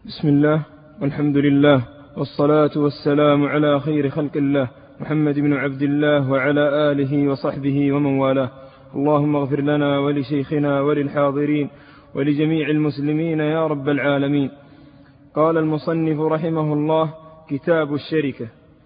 بسم الله والحمد لله والصلاة والسلام على خير خلق الله محمد بن عبد الله وعلى آله وصحبه ومن والاه. اللهم اغفر لنا ولشيخنا وللحاضرين ولجميع المسلمين يا رب العالمين. قال المصنف رحمه الله: كتاب الشركة.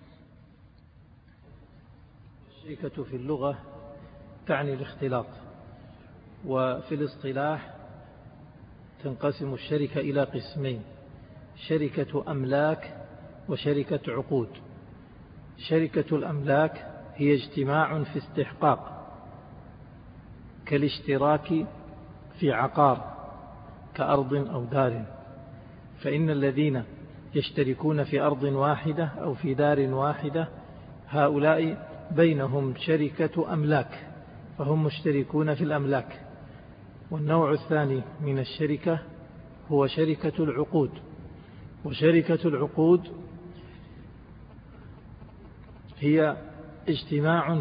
الشركة في اللغة تعني الاختلاط، وفي الاصطلاح تنقسم الشركة إلى قسمين: شركة أملاك وشركة عقود. شركة الأملاك هي اجتماع في استحقاق، كالاشتراك في عقار كأرض أو دار، فإن الذين يشتركون في أرض واحدة أو في دار واحدة هؤلاء بينهم شركة أملاك، فهم مشتركون في الأملاك. والنوع الثاني من الشركة هو شركة العقود. وشركة العقود هي اجتماع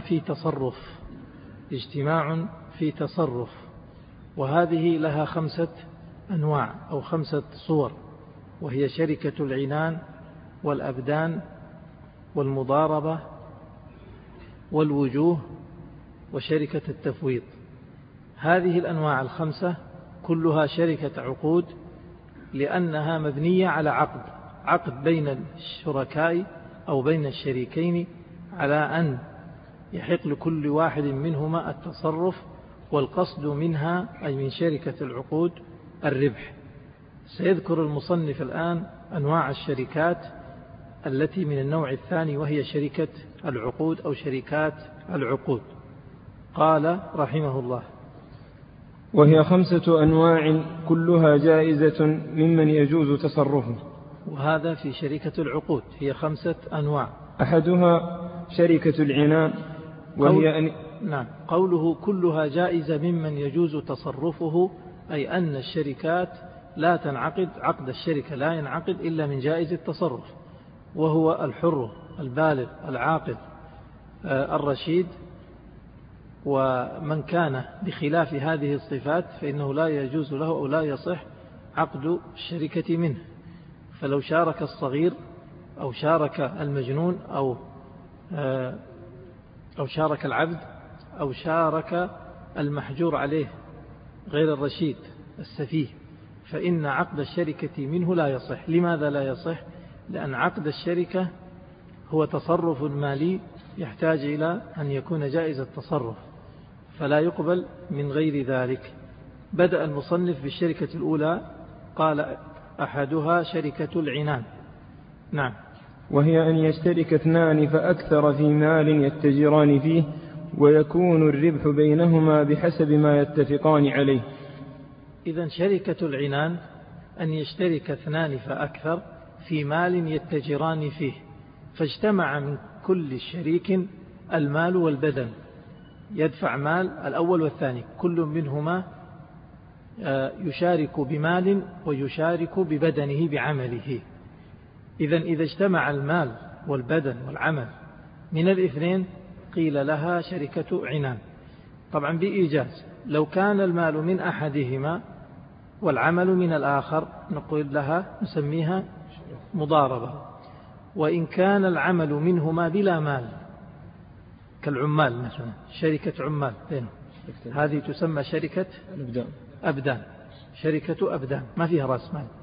في تصرف، وهذه لها 5 أنواع أو 5 صور، وهي شركة العنان والأبدان والمضاربة والوجوه وشركة التفويض. هذه الأنواع ال5 كلها شركة عقود، لأنها مبنية على عقد بين الشركاء أو بين الشريكين على أن يحق لكل واحد منهما التصرف، والقصد منها أي من شركة العقود الربح. سيذكر المصنف الآن أنواع الشركات التي من النوع الثاني، وهي شركة العقود أو شركات العقود. قال رحمه الله: وهي 5 أنواع كلها جائزة ممن يجوز تصرفه. وهذا في شركة العقود هي 5 أنواع. أحدها شركة العنان، وهي قوله كلها جائزة ممن يجوز تصرفه، أي أن الشركات لا تنعقد، عقد الشركة لا ينعقد إلا من جائز التصرف، وهو الحر البالغ العاقل الرشيد. ومن كان بخلاف هذه الصفات فإنه لا يجوز له أو لا يصح عقد الشركة منه. فلو شارك الصغير أو شارك المجنون أو شارك العبد أو شارك المحجور عليه غير الرشيد السفيه، فإن عقد الشركة منه لا يصح. لماذا لا يصح؟ لأن عقد الشركة هو تصرف مالي يحتاج إلى أن يكون جائز التصرف، فلا يقبل من غير ذلك. بدأ المصنف بالشركة الأولى، قال: أحدها شركة العنان. نعم. وهي أن يشترك 2 فأكثر في مال يتجران فيه، ويكون الربح بينهما بحسب ما يتفقان عليه. إذن شركة العنان أن يشترك 2 فأكثر في مال يتجران فيه، فاجتمع من كل شريك المال والبدن، يدفع مال الأول والثاني، كل منهما يشارك بمال ويشارك ببدنه بعمله. إذن إذا اجتمع المال والبدن والعمل من الاثنين قيل لها شركة عنان. طبعا بإيجاز، لو كان المال من أحدهما والعمل من الآخر نقول لها نسميها مضاربة. وإن كان العمل منهما بلا مال كالعمال مثلا، شركة عمال بينهم، هذه تسمى شركة أبدان، شركة أبدان ما فيها رأس مال.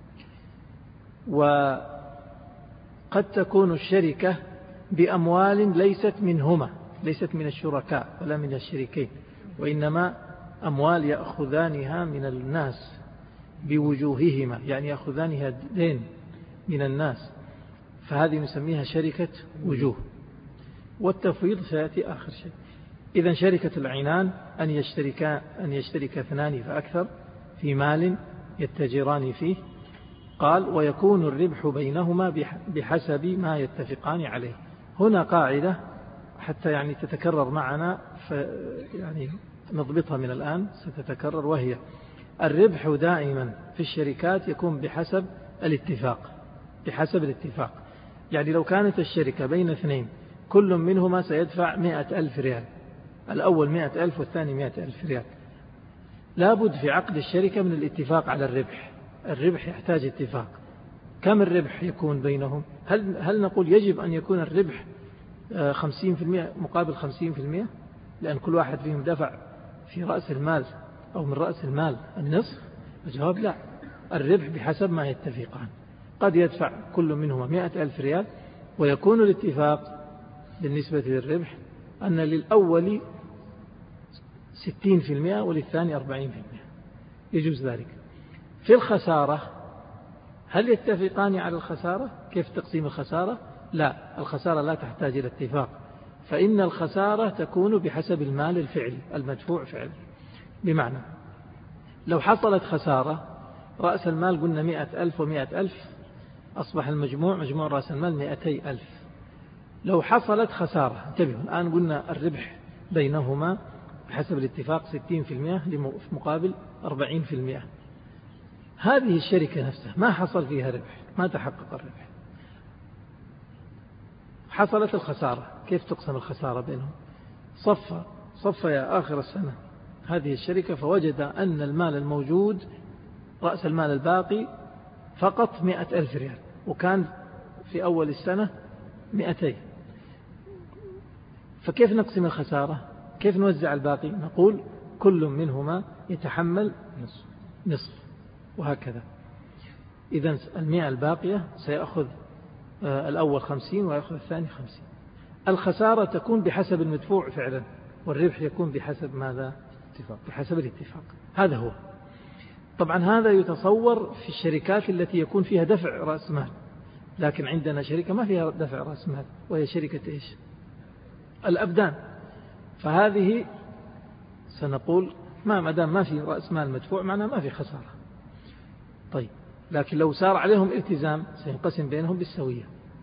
وقد تكون الشركة بأموال ليست منهما، ليست من الشركاء ولا من الشريكين، وإنما أموال يأخذانها من الناس بوجوههما، يعني يأخذانها دين من الناس، فهذه نسميها شركة وجوه. والتفويض سيأتي آخر شيء. إذن شركة العنان أن يشترك 2 فأكثر في مال يتجران فيه. قال: ويكون الربح بينهما بحسب ما يتفقان عليه. هنا قاعدة حتى يعني تتكرر معنا، يعني نضبطها من الآن ستتكرر، وهي: الربح دائما في الشركات يكون بحسب الاتفاق. يعني لو كانت الشركة بين 2 كل منهما سيدفع 100,000 ريال، الأول 100,000 والثاني 100,000 ريال، لابد في عقد الشركة من الاتفاق على الربح. الربح يحتاج اتفاق، كم الربح يكون بينهم؟ هل نقول يجب أن يكون الربح 50% مقابل 50%، لأن كل واحد فيهم دفع في رأس المال أو من رأس المال النصف؟ الجواب لا، الربح بحسب ما يتفقان. قد يدفع كل منهما 100,000 ريال، ويكون الاتفاق بالنسبة للربح أن للأول 60% وللثاني 40%، يجوز ذلك. في الخسارة هل يتفقان على الخسارة؟ كيف تقسيم الخسارة؟ لا، الخسارة لا تحتاج إلى اتفاق، فإن الخسارة تكون بحسب المال الفعلي المدفوع فعلا. بمعنى لو حصلت خسارة، رأس المال قلنا 100,000 و100,000، أصبح مجموع رأس المال 200,000. لو حصلت خسارة، انتبهوا الآن قلنا الربح بينهما بحسب الاتفاق 60% مقابل 40%. هذه الشركة نفسها ما حصل فيها ربح، ما تحقق الربح، حصلت الخسارة. كيف تقسم الخسارة بينهم؟ صفى يا آخر السنة هذه الشركة، فوجد أن المال الموجود رأس المال الباقي فقط 100,000 ريال، وكان في أول السنة 200. فكيف نقسم الخسارة؟ كيف نوزع الباقي؟ نقول كل منهما يتحمل نصف، وهكذا. إذن 100 الباقية سيأخذ الأول 50 ويأخذ الثاني 50. الخسارة تكون بحسب المدفوع فعلا، والربح يكون بحسب ماذا؟ بحسب الاتفاق. هذا هو. طبعا هذا يتصور في الشركات التي يكون فيها دفع رأس مال، لكن عندنا شركة ما فيها دفع رأس مال، وهي شركة إيش؟ الأبدان. فهذه سنقول ما دام ما في رأس مال مدفوع معناه ما في خسارة. طيب، لكن لو سار عليهم التزام سينقسم بينهم بالسوية.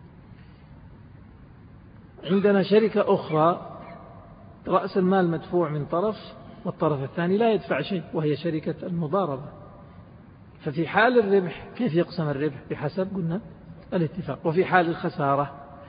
عندنا شركة أخرى رأس المال مدفوع من طرف والطرف الثاني لا يدفع شيء، وهي شركة المضاربة. ففي حال الربح كيف يقسم الربح؟ بحسب قلنا الاتفاق. وفي حال الخسارة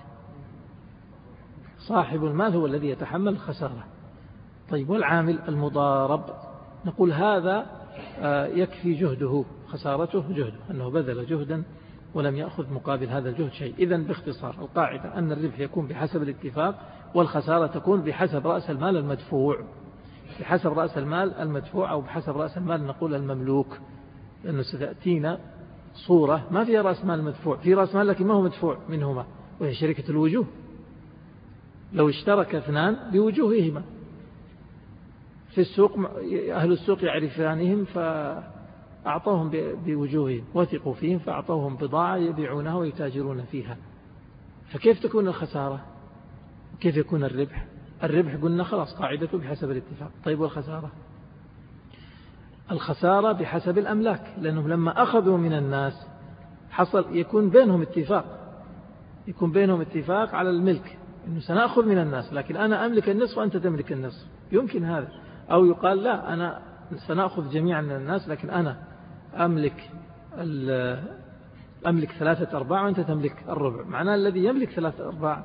صاحب المال هو الذي يتحمل الخسارة. طيب، والعامل المضارب نقول هذا يكفي جهده، خسارته جهده، أنه بذل جهدا ولم يأخذ مقابل هذا الجهد شيء. إذن باختصار القاعدة أن الربح يكون بحسب الاتفاق، والخسارة تكون بحسب رأس المال المدفوع، بحسب رأس المال المدفوع، أو بحسب رأس المال نقول المملوك، لأنه ستأتينا صورة ما فيها رأس مال مدفوع، في رأس مال لكن ما هو مدفوع منهما، وهي شركة الوجوه. لو اشترك اثنان بوجوههما في السوق، أهل السوق يعرفانهم فأعطوهم بوجوههم، وثقوا فيهم فأعطوهم بضاعة يبيعونها ويتاجرون فيها. فكيف تكون الخسارة؟ كيف يكون الربح؟ الربح قلنا خلاص قاعدته بحسب الاتفاق. طيب، والخسارة؟ الخسارة بحسب الأملاك، لأنهم لما أخذوا من الناس يكون بينهم اتفاق على الملك، إنه سنأخذ من الناس لكن أنا أملك النصف وأنت تملك النصف، يمكن هذا. أو يقال لا، أنا سنأخذ جميعا من الناس لكن أنا أملك 3/4 وأنت تملك الربع، معناه الذي يملك 3/4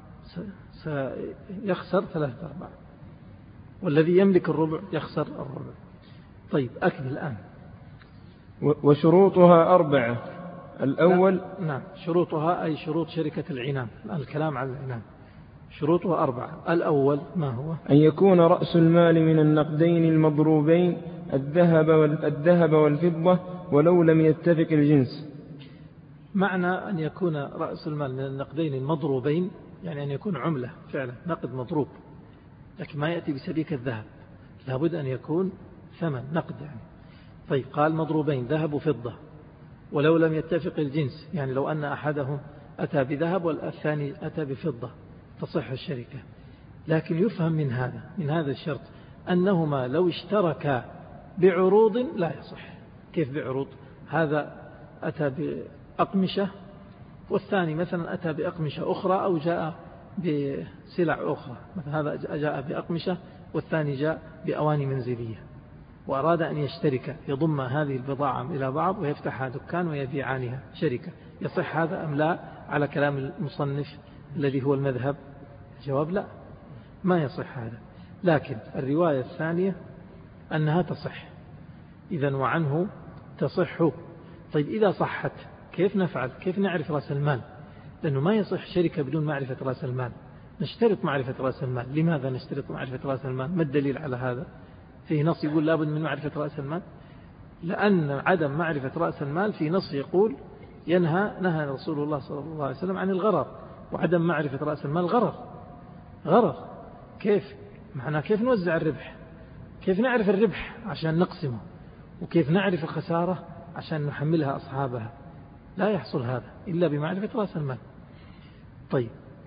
سيخسر 3/4، والذي يملك الربع يخسر الربع. طيب، أكمل الآن. وشروطها 4. الأول، نعم، شروطها أي شروط شركة العنان، الكلام عن العنان. شروطها 4. الأول ما هو؟ أن يكون رأس المال من النقدين المضروبين الذهب والفضة ولو لم يتفق الجنس. معنى أن يكون رأس المال من النقدين المضروبين يعني أن يكون عملة فعلا، نقد مضروب، لكن ما يأتي بسبيك الذهب، لابد أن يكون ثمن نقد يعني. طيب، قال مضروبين ذهب وفضة، ولو لم يتفق الجنس، يعني لو أن أحدهم أتى بذهب والثاني أتى بفضة تصح الشركة. لكن يفهم من هذا الشرط أنهما لو اشتركا بعروض لا يصح. كيف بعروض؟ هذا أتى بأقمشة والثاني مثلا أتى بأقمشة أخرى، أو جاء بسلع أخرى، مثلا هذا جاء بأقمشة والثاني جاء بأواني منزلية، وأراد أن يشترك يضم هذه البضاعة إلى بعض ويفتحها دكان ويبيعانها شركة، يصح هذا أم لا على كلام المصنف الذي هو المذهب؟ الجواب لا، ما يصح هذا. لكن الرواية الثانية أنها تصح، إذن وعنه تصح. طيب، إذا صحت كيف نفعل؟ كيف نعرف رأس المال؟ لأنه ما يصح شركة بدون معرفة رأس المال. نشترط معرفة رأس المال. لماذا نشترط معرفة رأس المال؟ ما الدليل على هذا؟ فيه نص يقول لابد من معرفة رأس المال؟ لأن عدم معرفة رأس المال في نص يقول نهى رسول الله صلى الله عليه وسلم عن الغرر، وعدم معرفة رأس المال غرر. كيف؟ معناه كيف نوزع الربح؟ كيف نعرف الربح عشان نقسمه؟ وكيف نعرف الخسارة عشان نحملها أصحابها؟ لا يحصل هذا إلا بمعرفة رأس المال. طيب،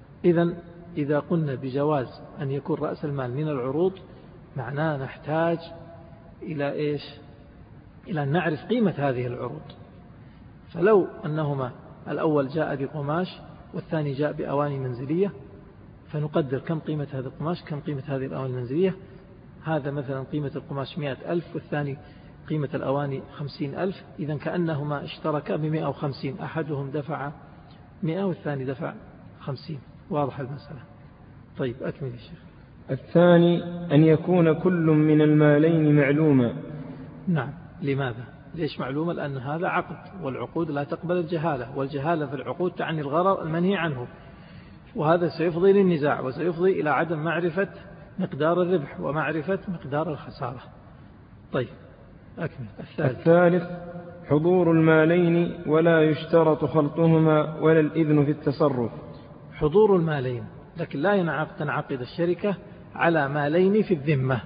إذا قلنا بجواز أن يكون رأس المال من العروض، معناه نحتاج إلى إيش؟ إلى أن نعرف قيمة هذه العروض. فلو أنهما الأول جاء بقماش والثاني جاء بأواني منزلية، فنقدر كم قيمة هذا القماش، كم قيمة هذه الأواني المنزلية. هذا مثلا قيمة القماش 100,000 والثاني قيمة الأواني 50,000. إذن كأنهما اشتركا ب150، أحدهم دفع 100 والثاني دفع 50. واضح المسألة؟ طيب أكمل يا شيخ. الثاني أن يكون كل من المالين معلوما. نعم. لماذا؟ ليش معلومة؟ لأن هذا عقد، والعقود لا تقبل الجهالة، والجهالة في العقود تعني الغرر المنهي عنه، وهذا سيفضي للنزاع وسيفضي إلى عدم معرفة مقدار الربح ومعرفة مقدار الخسارة. طيب أكمل. الثالث حضور المالين ولا يشترط خلطهما ولا الإذن في التصرف. حضور المالين، لكن لا تنعقد الشركة على مالين في الذمة.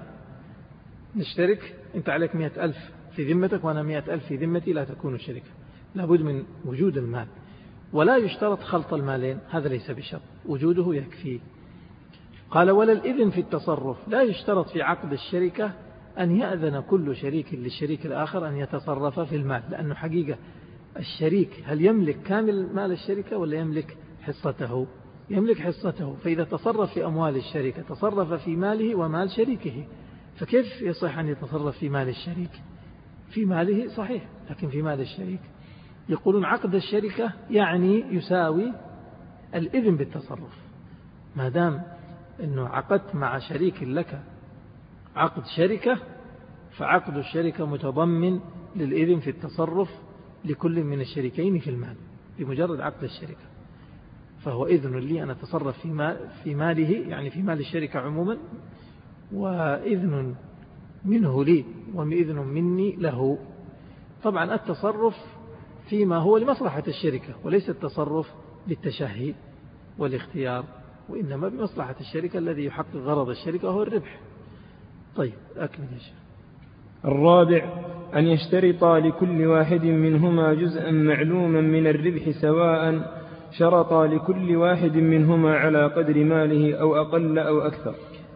نشترك، أنت عليك 100,000 في ذمتك وأنا 100,000 في ذمتي، لا تكون شركة، لابد من وجود المال. ولا يشترط خلط المالين، هذا ليس بشرط، وجوده يكفي. قال ولا الإذن في التصرف، لا يشترط في عقد الشركة أن يأذن كل شريك للشريك الآخر أن يتصرف في المال، لأنه حقيقة الشريك هل يملك كامل مال الشركة ولا يملك حصته؟ يملك حصته. فإذا تصرف في أموال الشركة تصرف في ماله ومال شريكه، فكيف يصح أن يتصرف في مال الشريك؟ في ماله صحيح، لكن في مال الشريك. يقولون عقد الشركة يعني يساوي الإذن بالتصرف. ما دام أنه عقدت مع شريك لك عقد شركة، فعقد الشركة متضمن للإذن في التصرف لكل من الشريكين في المال بمجرد عقد الشركة. فهو إذن لي أن أتصرف في ماله، يعني في مال الشركة عموما، وإذن منه لي وإذن مني له. طبعا التصرف فيما هو لمصلحة الشركة، وليس التصرف بالتشهي والاختيار، وإنما بمصلحة الشركة الذي يحقق غرض الشركة وهو الربح. طيب أكمل يا شيخ. الرابع أن يشترط لكل واحد منهما جزءا معلوما من الربح، سواء شرط لكل واحد منهما على قدر ماله أو أقل أو أكثر.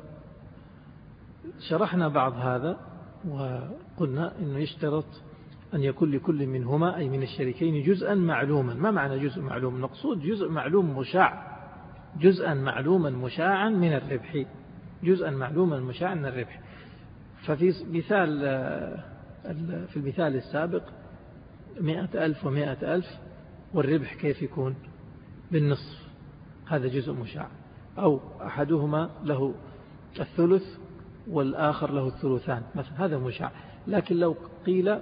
شرحنا بعض هذا وقلنا إنه يشترط أن يكون لكل منهما أي من الشريكين جزءا معلوما. ما معنى جزء معلوم؟ نقصد جزء معلوم مشاع، جزءا معلوما مشاعا من الربح، جزءا معلوما مشاعا من الربح. ففي المثال السابق 100,000 و100,000، والربح كيف يكون؟ بالنصف، هذا جزء مشاع. أو أحدهما له الثلث والآخر له الثلثان مثلا، هذا مشاع. لكن لو قيل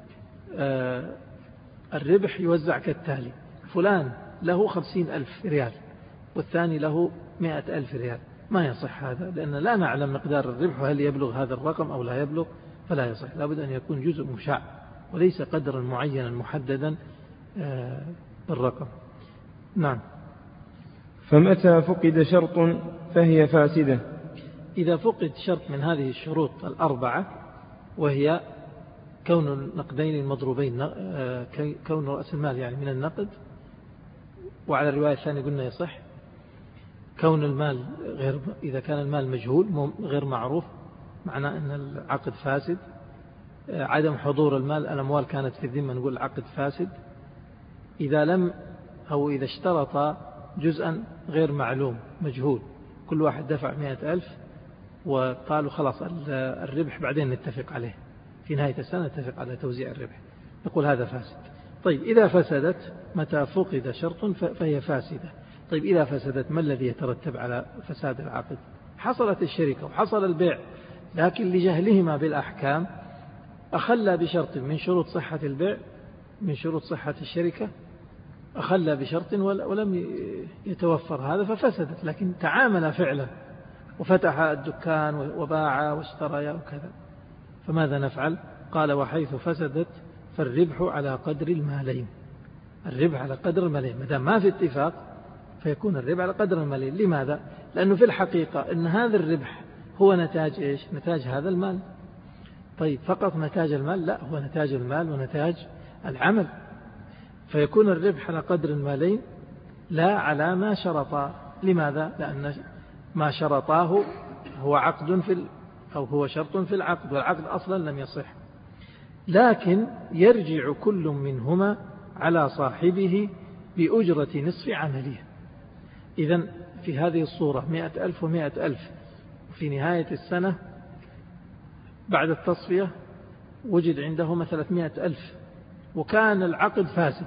الربح يوزع كالتالي: فلان له 50,000 ريال والثاني له 100,000 ريال، ما يصح هذا، لأن لا نعلم مقدار الربح وهل يبلغ هذا الرقم أو لا يبلغ، فلا يصح. لابد أن يكون جزء مشاع وليس قدرا معينا محددا بالرقم. نعم. فمتى فقد شرط فهي فاسدة. إذا فقد شرط من هذه الشروط الأربعة، وهي كون النقدين المضروبين، كون رأس المال يعني من النقد، وعلى الرواية الثانية قلنا يصح كون المال إذا كان المال مجهول غير معروف، معناه أن العقد فاسد. عدم حضور المال، الأموال كانت في الذمة، نقول العقد فاسد. إذا اشترط جزءا غير معلوم مجهول، كل واحد دفع 100,000 وقالوا خلاص الربح بعدين نتفق عليه في نهاية السنة، نتفق على توزيع الربح، نقول هذا فاسد. طيب إذا فسدت، متى فقد شرط فهي فاسدة. طيب إذا فسدت، ما الذي يترتب على فساد العقد؟ حصلت الشركة وحصل البيع، لكن لجهلهما بالأحكام أخلى بشرط من شروط صحة البيع، من شروط صحة الشركة، أخلى بشرط ولم يتوفر هذا ففسدت، لكن تعامل فعلا وفتح الدكان وباع واشترى وكذا، فماذا نفعل؟ قال وحيث فسدت فالربح على قدر المالين. الربح على قدر المالين، ما دام ما في اتفاق فيكون الربح على قدر المالين. لماذا؟ لأنه في الحقيقة أن هذا الربح هو نتاج إيش؟ نتاج هذا المال. طيب فقط نتاج المال؟ لا، هو نتاج المال ونتاج العمل، فيكون الربح على قدر المالين لا على ما شرطا. لماذا؟ لأن ما شرطاه هو عقد أو هو شرط في العقد، والعقد أصلا لم يصح. لكن يرجع كل منهما على صاحبه بأجرة نصف عمله. إذن في هذه الصورة 100,000 و100,000، وفي نهاية السنة بعد التصفية وجد عندهما 300,000، وكان العقد فاسد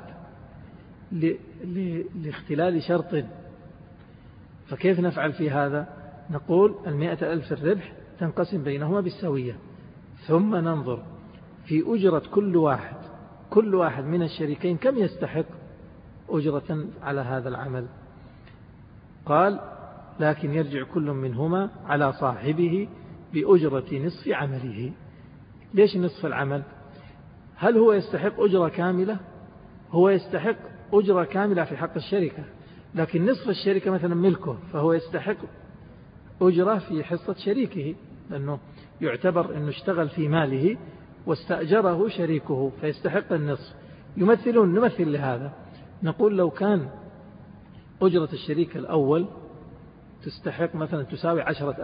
لاختلال شرط، فكيف نفعل في هذا؟ نقول 100,000 الربح تنقسم بينهما بالسوية، ثم ننظر في أجرة كل واحد من الشريكين كم يستحق أجرة على هذا العمل. قال لكن يرجع كل منهما على صاحبه بأجرة نصف عمله. ليش نصف العمل؟ هل هو يستحق أجرة كاملة؟ هو يستحق أجرة كاملة في حق الشركة، لكن نصف الشركة مثلا ملكه، فهو يستحق أجرة في حصة شريكه، لأنه يعتبر أنه اشتغل في ماله واستأجره شريكه فيستحق النصف. نمثل لهذا، نقول لو كان أجرة الشريك الأول تستحق مثلا تساوي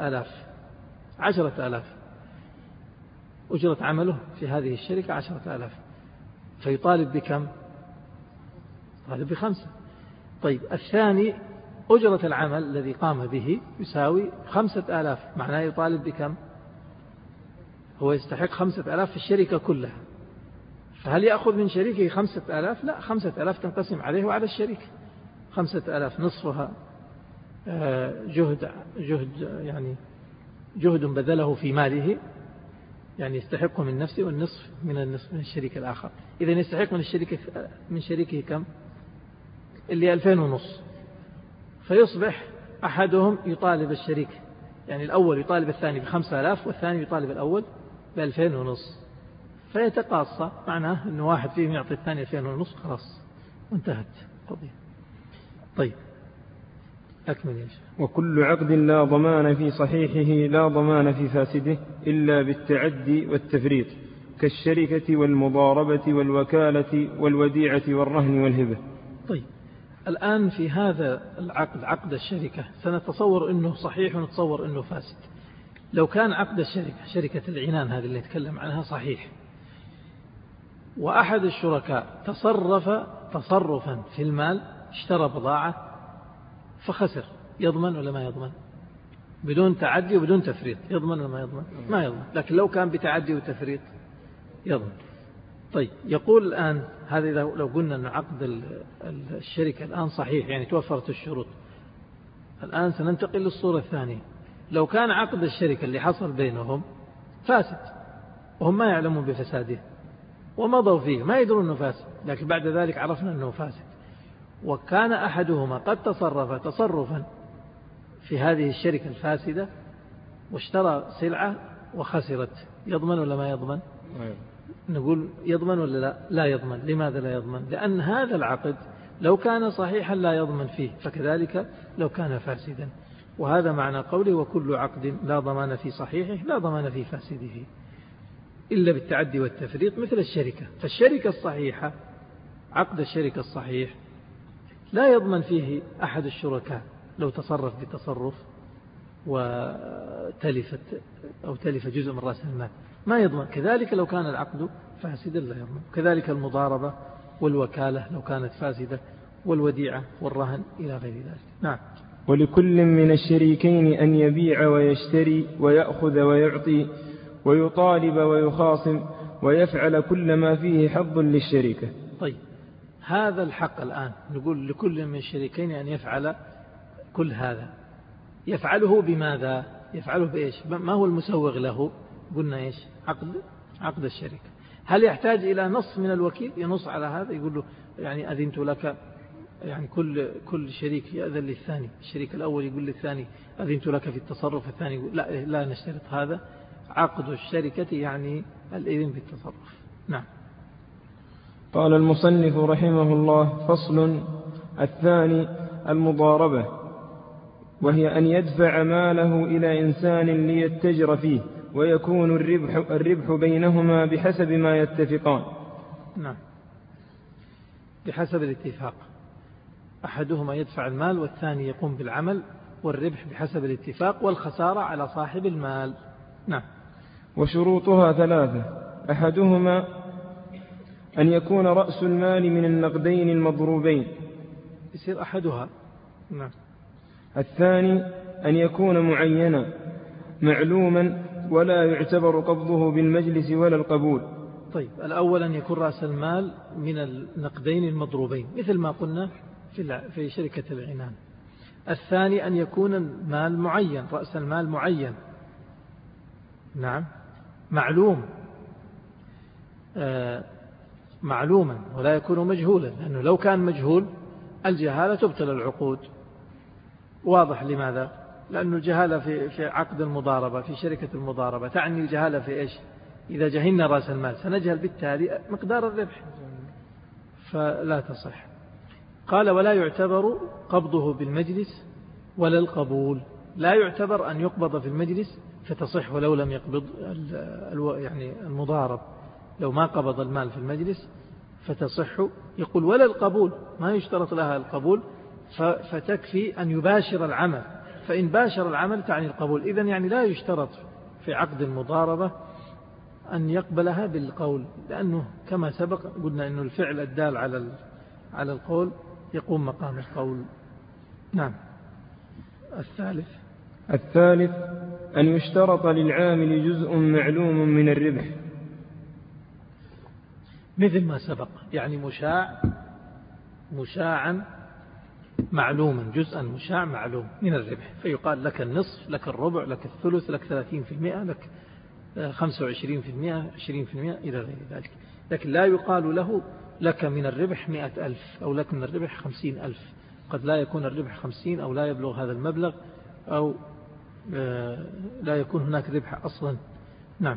10,000 أجرة عمله في هذه الشركة 10,000، فيطالب بكم؟ يطالب ب5. طيب الثاني أجرة العمل الذي قام به يساوي 5,000، معناه يطالب بكم؟ هو يستحق 5,000 في الشركة كلها، فهل يأخذ من شريكه 5,000؟ لا، 5,000 تنقسم عليه وعلى الشريك. 5,000 نصفها جهد بذله في ماله، يعني يستحق من نفسه، والنصف من الشريك الآخر. إذن يستحق من شريكه كم؟ اللي 2,500. فيصبح أحدهم يطالب الشريك، يعني الأول يطالب الثاني ب5,000 والثاني يطالب الأول ب2,500، فيتقاصى، معناه أنه واحد فيهم يعطي الثاني 2,500، خلاص وانتهت القضية. طيب أكمل يا شيخ. وكل عقد لا ضمان في صحيحه لا ضمان في فاسده إلا بالتعدي والتفريط، كالشركة والمضاربة والوكالة والوديعة والرهن والهبة. طيب الآن في هذا العقد، عقد الشركة، سنتصور أنه صحيح ونتصور أنه فاسد. لو كان عقد الشركة، شركة العنان هذه اللي نتكلم عنها، صحيح، وأحد الشركاء تصرف تصرفا في المال، اشترى بضاعة فخسر، يضمن ولا ما يضمن؟ بدون تعدي وبدون تفريط، يضمن ولا ما يضمن؟ ما يضمن. لكن لو كان بتعدي وتفريط يضمن. طيب يقول الآن هذا لو قلنا أن عقد الشركة الآن صحيح، يعني توفرت الشروط. الآن سننتقل للصورة الثانية. لو كان عقد الشركة اللي حصل بينهم فاسد وهم ما يعلمون بفساده ومضوا فيه، ما يدرون أنه فاسد، لكن بعد ذلك عرفنا أنه فاسد، وكان أحدهما قد تصرف تصرفا في هذه الشركة الفاسدة واشترى سلعة وخسرت، يضمن ولا ما يضمن؟ نقول يضمن ولا لا؟ لا يضمن. لماذا لا يضمن؟ لأن هذا العقد لو كان صحيحا لا يضمن فيه، فكذلك لو كان فاسدا. وهذا معنى قوله وكل عقد لا ضمان في صحيحه لا ضمان في فاسده إلا بالتعدي والتفريط، مثل الشركة. فالشركة الصحيحة، عقد الشركة الصحيح لا يضمن فيه أحد الشركاء لو تصرف بتصرف تلف جزء من رأس المال، ما يضمن. كذلك لو كان العقد فاسدا لا يضمن. كذلك المضاربة والوكالة لو كانت فاسدة، والوديعة والرهن إلى غير ذلك. نعم. ولكل من الشريكين أن يبيع ويشتري ويأخذ ويعطي ويطالب ويخاصم ويفعل كل ما فيه حظ للشركة. طيب هذا الحق الآن نقول لكل من الشريكين أن يفعل كل هذا. يفعله بماذا؟ يفعله بإيش؟ ما هو المسوغ له؟ قلنا إيش؟ عقد الشركة. هل يحتاج إلى نص من الوكيل ينص على هذا، يقول له يعني أذنت لك يعني كل شريك يأذن للثاني، الشريك الأول يقول للثاني أذنت لك في التصرف، الثاني يقول لا نشترط هذا. عقد الشركة يعني الإذن بالتصرف. نعم. قال المصنف رحمه الله: فصل. الثاني المضاربة، وهي أن يدفع ماله إلى إنسان ليتجر فيه، ويكون الربح بينهما بحسب ما يتفقان. نعم، بحسب الاتفاق، أحدهما يدفع المال والثاني يقوم بالعمل، والربح بحسب الاتفاق، والخسارة على صاحب المال. نعم. وشروطها 3: أحدهما أن يكون رأس المال من النقدين المضروبين، يصير أحدها. نعم. الثاني أن يكون معينا معلوما ولا يعتبر قبضه بالمجلس ولا القبول. طيب، الأول أن يكون رأس المال من النقدين المضروبين مثل ما قلنا في شركة العنان. الثاني أن يكون المال معين، رأس المال معين. نعم، معلوم، معلوما ولا يكون مجهولا، لأنه لو كان مجهول الجهالة تبطل العقود. واضح لماذا؟ لأن الجهالة في عقد المضاربة، في شركة المضاربة، تعني الجهالة في إيش؟ إذا جهلنا رأس المال سنجهل بالتالي مقدار الربح، فلا تصح. قال: ولا يعتبر قبضه بالمجلس ولا القبول. لا يعتبر أن يقبض في المجلس فتصح ولو لم يقبض، يعني المضارب لو ما قبض المال في المجلس فتصح. يقول: ولا القبول، ما يشترط لها القبول، فتكفي أن يباشر العمل، فإن باشر العمل تعني القبول. إذن يعني لا يشترط في عقد المضاربة أن يقبلها بالقول، لأنه كما سبق قلنا أنه الفعل الدال على القول يقوم مقام القول. نعم. الثالث أن يشترط للعامل جزء معلوم من الربح، مثل ما سبق، يعني مشاعا معلوما، جزءا مشاع معلوم من الربح، فيقال لك النصف، لك الربع، لك الثلث، لك 30%، لك 25%، 20%، إلى غير ذلك. لكن لا يقال له لك من الربح 100,000 أو لك من الربح 50,000. قد لا يكون الربح 50 أو لا يبلغ هذا المبلغ، أو لا يكون هناك ربح أصلا. نعم.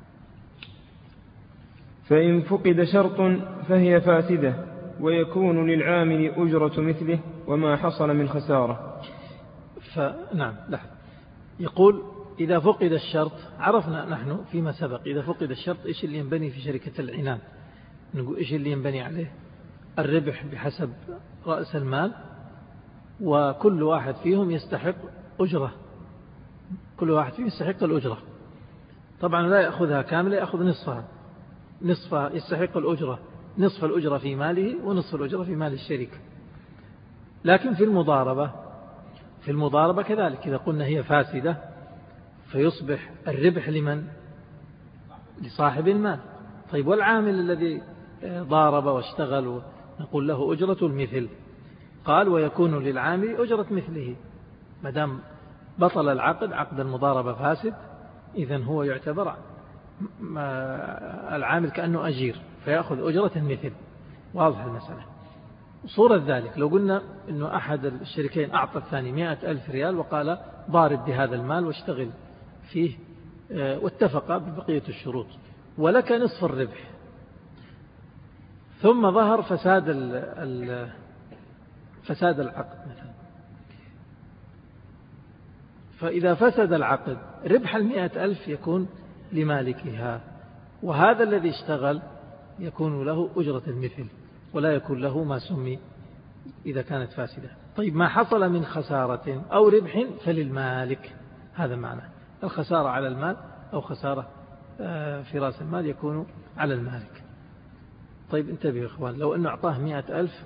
فإن فقد شرط فهي فاسدة، ويكون للعامل أجرة مثله وما حصل من خسارة. نعم، لحظة. يقول: إذا فقد الشرط، عرفنا نحن فيما سبق إذا فقد الشرط إيش اللي ينبني في شركة العنان. نقول إيش اللي ينبني عليه؟ الربح بحسب رأس المال، وكل واحد فيهم يستحق أجرة، كل واحد فيهم يستحق الأجرة. طبعا لا يأخذها كاملة، يأخذ نصفها يستحق الأجرة، نصف الأجرة في ماله ونصف الأجرة في مال الشركة. لكن في المضاربة كذلك، إذا قلنا هي فاسدة فيصبح الربح لمن؟ لصاحب المال. طيب، والعامل الذي ضارب واشتغل نقول له أجرة المثل. قال: ويكون للعامل أجرة مثله. مدام بطل العقد، عقد المضاربة فاسد، إذن هو يعتبر العامل كأنه أجير، فيأخذ أجرة المثل. واضح المسألة. صورة ذلك لو قلنا أنه أحد الشركين أعطى الثاني 100,000 ريال وقال: ضارب بهذا المال واشتغل فيه، واتفق ببقية الشروط، ولك نصف الربح. ثم ظهر فساد العقد مثلا. فإذا فسد العقد، ربح 100,000 يكون لمالكها، وهذا الذي اشتغل يكون له أجرة المثل، ولا يكون له ما سمي إذا كانت فاسدة. طيب، ما حصل من خسارة أو ربح فللمالك. هذا معنى الخسارة على المال أو خسارة في رأس المال يكون على المالك. طيب، انتبهوا يا إخوان، لو أنه أعطاه 100,000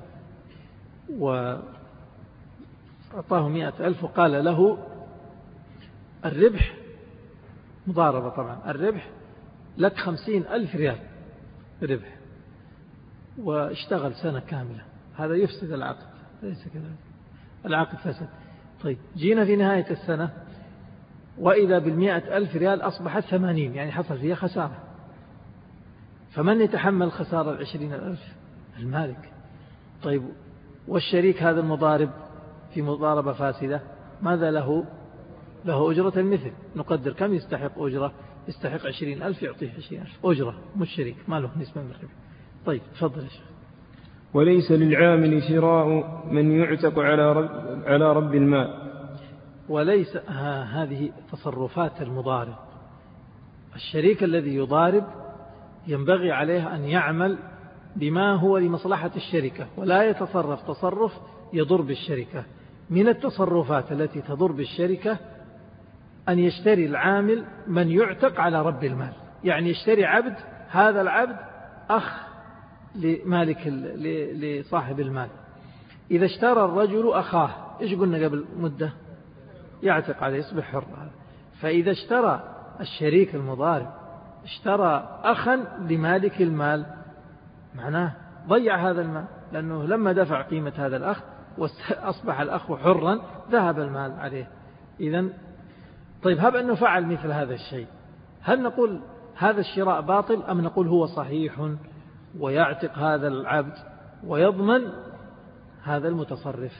وقال له الربح مضاربة، طبعا الربح لك 50,000 ريال ربح، واشتغل سنة كاملة، هذا يفسد العقد، ليس كذلك، العقد فسد. طيب، جينا في نهاية السنة وإذا 100,000 ريال أصبحت 80، يعني حصل فيها خسارة. فمن يتحمل خسارة 20,000؟ المالك. طيب، والشريك هذا المضارب في مضاربة فاسدة ماذا له؟ له أجرة المثل. نقدر كم يستحق أجرة؟ يستحق 20,000 يعطيه 20,000 أجرة، مش شريك ما له نسبة من الربح. طيب تفضل يا شيخ. وليس للعامل شراء من يعتق على رب المال. وليس هذه تصرفات المضارب. الشريك الذي يضارب ينبغي عليه أن يعمل بما هو لمصلحة الشركة ولا يتصرف تصرف يضر بالشركة. من التصرفات التي تضر بالشركة أن يشتري العامل من يعتق على رب المال، يعني يشتري عبد، هذا العبد أخ لمالك لصاحب المال. إذا اشترى الرجل أخاه، إيش قلنا قبل مدة؟ يعتق عليه، يصبح حر. فإذا اشترى الشريك المضارب اشترى أخا لمالك المال، معناه ضيع هذا المال، لأنه لما دفع قيمة هذا الأخ وأصبح الأخ حرا ذهب المال عليه. إذن طيب هب أنه فعل مثل هذا الشيء، هل نقول هذا الشراء باطل أم نقول هو صحيح ويعتق هذا العبد ويضمن هذا المتصرف،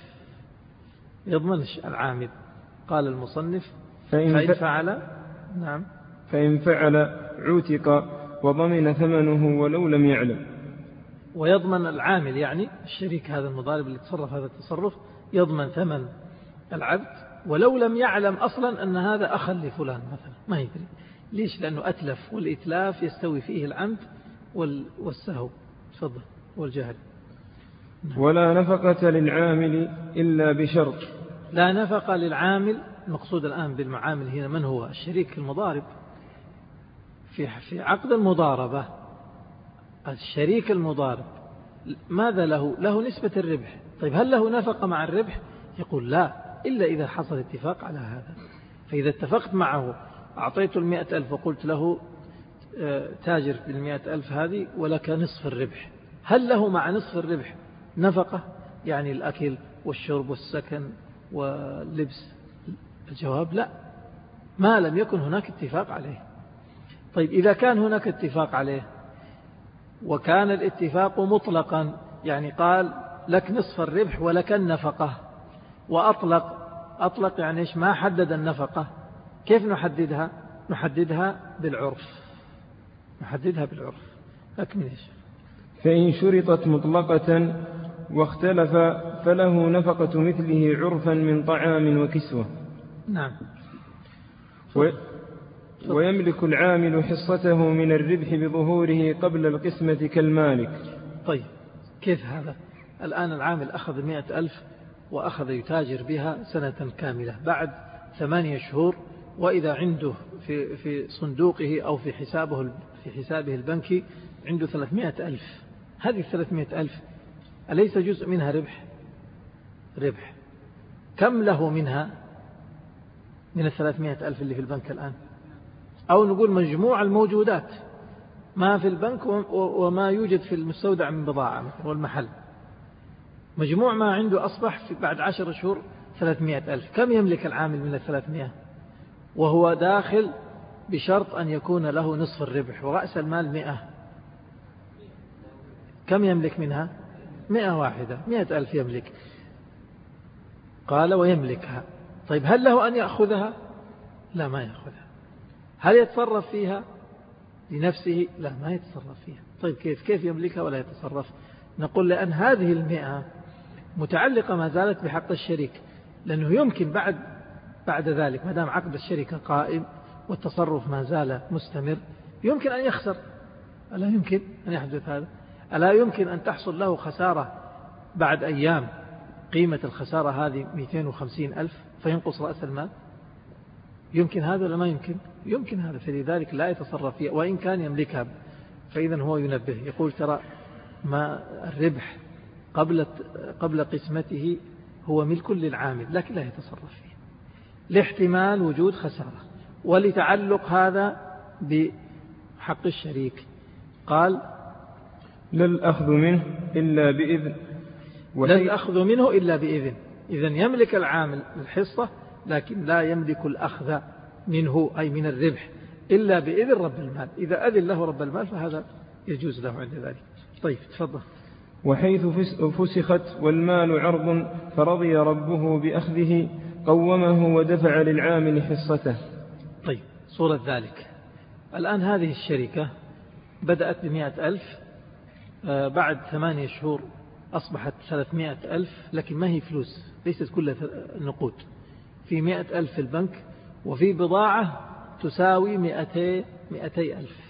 يضمن العامل؟ قال المصنف فإن فعل نعم فإن فعل عتق وضمن ثمنه ولو لم يعلم. ويضمن العامل يعني الشريك هذا المضارب اللي تصرف هذا التصرف يضمن ثمن العبد ولو لم يعلم أصلا أن هذا أخا لفلان مثلا، ما يدري. ليش؟ لأنه أتلف، والإتلاف يستوي فيه العمد والسهو. تفضل. والجهل. ولا نفقة للعامل إلا بشرط. لا نفقة للعامل. المقصود الآن بالمعامل هنا من هو؟ الشريك المضارب. في عقد المضاربة الشريك المضارب ماذا له؟ له نسبة الربح. طيب هل له نفقة مع الربح؟ يقول لا، إلا إذا حصل اتفاق على هذا. فإذا اتفقت معه أعطيته 100,000 وقلت له تاجر بال100,000 هذه ولك نصف الربح، هل له مع نصف الربح نفقة؟ يعني الأكل والشرب والسكن واللبس؟ الجواب لا، ما لم يكن هناك اتفاق عليه. طيب إذا كان هناك اتفاق عليه وكان الاتفاق مطلقا، يعني قال لك نصف الربح ولك النفقة، وأطلق يعني إيش؟ ما حدد النفقة. كيف نحددها؟ نحددها بالعرف. أكمل إيش؟ فإن شرطت مطلقة واختلف فله نفقة مثله عرفا من طعام وكسوة. نعم. ويملك العامل حصته من الربح بظهوره قبل القسمة كالمالك. طيب كيف هذا؟ الآن العامل أخذ 100,000 وأخذ يتاجر بها سنة كاملة، بعد 8 شهور وإذا عنده في صندوقه أو في حسابه البنكي عنده 300,000. هذه 300,000 أليس جزء منها ربح؟ كم له منها من 300,000 اللي في البنك الآن؟ أو نقول مجموع الموجودات ما في البنك وما يوجد في المستودع من بضاعة والمحل، مجموع ما عنده أصبح بعد 10 شهور 300,000. كم يملك العامل من 300 وهو داخل بشرط أن يكون له نصف الربح ورأس المال 100؟ كم يملك منها؟ 100 واحدة. 100,000 يملك. قال ويملكها. طيب هل له أن يأخذها؟ لا، ما يأخذها. هل يتصرف فيها لنفسه؟ لا، ما يتصرف فيها. طيب كيف يملكها ولا يتصرف؟ نقول لأن هذه 100 متعلقة ما زالت بحق الشريك، لأنه يمكن بعد ذلك ما دام عقد الشركة قائم والتصرف ما زال مستمر يمكن أن يخسر. ألا يمكن أن يحدث هذا؟ ألا يمكن أن تحصل له خسارة بعد أيام قيمة الخسارة هذه 250,000 فينقص رأس المال؟ يمكن هذا ولا ما يمكن؟ يمكن هذا. فلذلك لا يتصرف فيها وإن كان يملكها. فإذا هو ينبه يقول ترى ما الربح قبل قسمته هو ملك للعامل لكن لا يتصرف فيه لاحتمال وجود خسارة ولتعلق هذا بحق الشريك. قال لا الأخذ منه إلا بإذن. لا الأخذ منه إلا بإذن. إذن يملك العامل الحصة لكن لا يملك الأخذ منه أي من الربح إلا بإذن رب المال. إذا أذن له رب المال فهذا يجوز له عند ذلك. طيب تفضل. وحيث فسخت والمال عرض فرضي ربه بأخذه قومه ودفع للعامل حصته. طيب، صورة ذلك الآن هذه الشركة بدأت ب100,000، بعد 8 شهور أصبحت 300,000، لكن ما هي فلوس، ليست كلها نقود. في 100,000 في البنك، وفي بضاعة تساوي 200,000.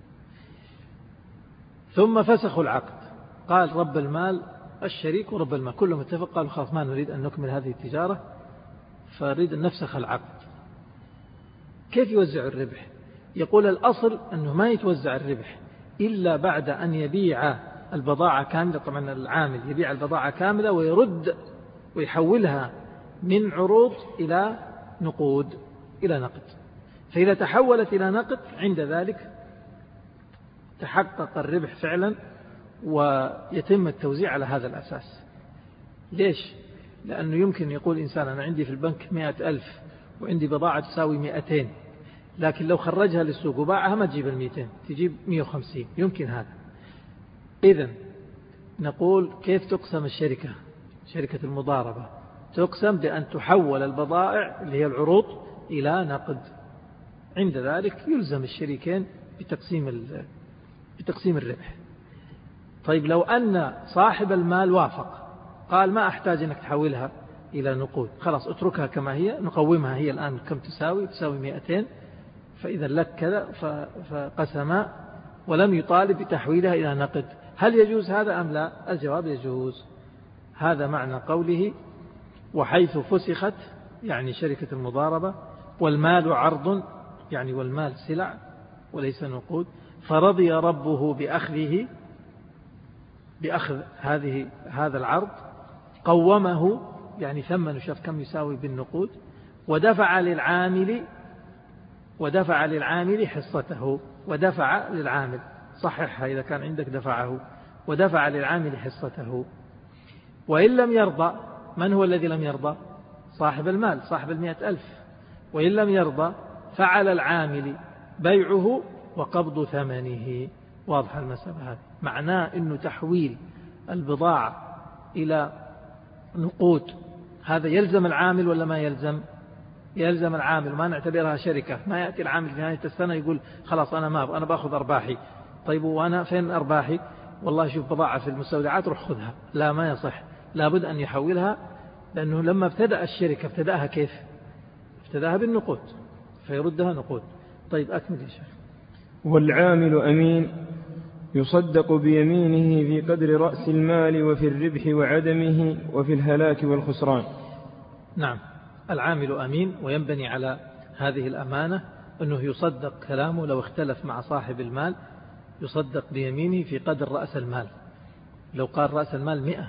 ثم فسخوا العقد، قال رب المال الشريك ورب المال كلهم اتفق، قالوا خلاص ما نريد أن نكمل هذه التجارة، فنريد أن نفسخ العقد. كيف يوزع الربح؟ يقول الأصل أنه ما يتوزع الربح إلا بعد أن يبيع البضاعة كاملة. طبعا العامل يبيع البضاعة كاملة ويرد ويحولها من عروض إلى نقود، إلى نقد. فإذا تحولت إلى نقد عند ذلك تحقق الربح فعلا، ويتم التوزيع على هذا الأساس. ليش؟ لأنه يمكن يقول إنسان أنا عندي في البنك 100,000 وعندي بضاعة تساوي 200، لكن لو خرجها للسوق وباعها ما تجيب 200، تجيب 150، يمكن هذا. إذن نقول كيف تقسم الشركة؟ شركة المضاربة تقسم بأن تحول البضائع اللي هي العروض إلى نقد. عند ذلك يلزم الشريكين بتقسيم الربح. طيب لو أن صاحب المال وافق، قال ما أحتاج أنك تحولها إلى نقود، خلاص اتركها كما هي، نقومها هي الآن كم تساوي 200، فإذا لك كذا، فقسما ولم يطالب بتحويلها إلى نقد. هل يجوز هذا أم لا؟ الجواب يجوز. هذا معنى قوله وحيث فسخت، يعني شركة المضاربة، والمال عرض، يعني والمال سلع وليس نقود، فرضي ربه بأخذ هذا العرض، قومه يعني ثمن شاف كم يساوي بالنقود، ودفع للعامل حصته. ودفع للعامل، صححها إذا كان عندك دفعه، ودفع للعامل حصته. وإن لم يرضى، من هو الذي لم يرضى؟ صاحب المال، صاحب 100,000. وإن لم يرضى فعل العامل بيعه وقبض ثمنه. واضح المسألة هذه؟ معناه أنه تحويل البضاعة إلى نقود هذا يلزم العامل ولا ما يلزم؟ يلزم العامل، ما نعتبرها شركة. ما يأتي العامل في نهاية السنة يقول خلاص أنا بأخذ أرباحي. طيب وأنا فين أرباحي؟ والله شوف بضاعة في المستودعات روح خذها. لا، ما يصح، لابد أن يحولها، لأنه لما ابتدأ الشركة ابتدأها كيف؟ ابتدأها بالنقود، فيردها نقود. طيب أكمل يا شيخ. والعامل أمين يصدق بيمينه في قدر رأس المال وفي الربح وعدمه وفي الهلاك والخسران. نعم، العامل أمين، وينبني على هذه الأمانة أنه يصدق كلامه لو اختلف مع صاحب المال، يصدق بيمينه في قدر رأس المال. لو قال رأس المال 100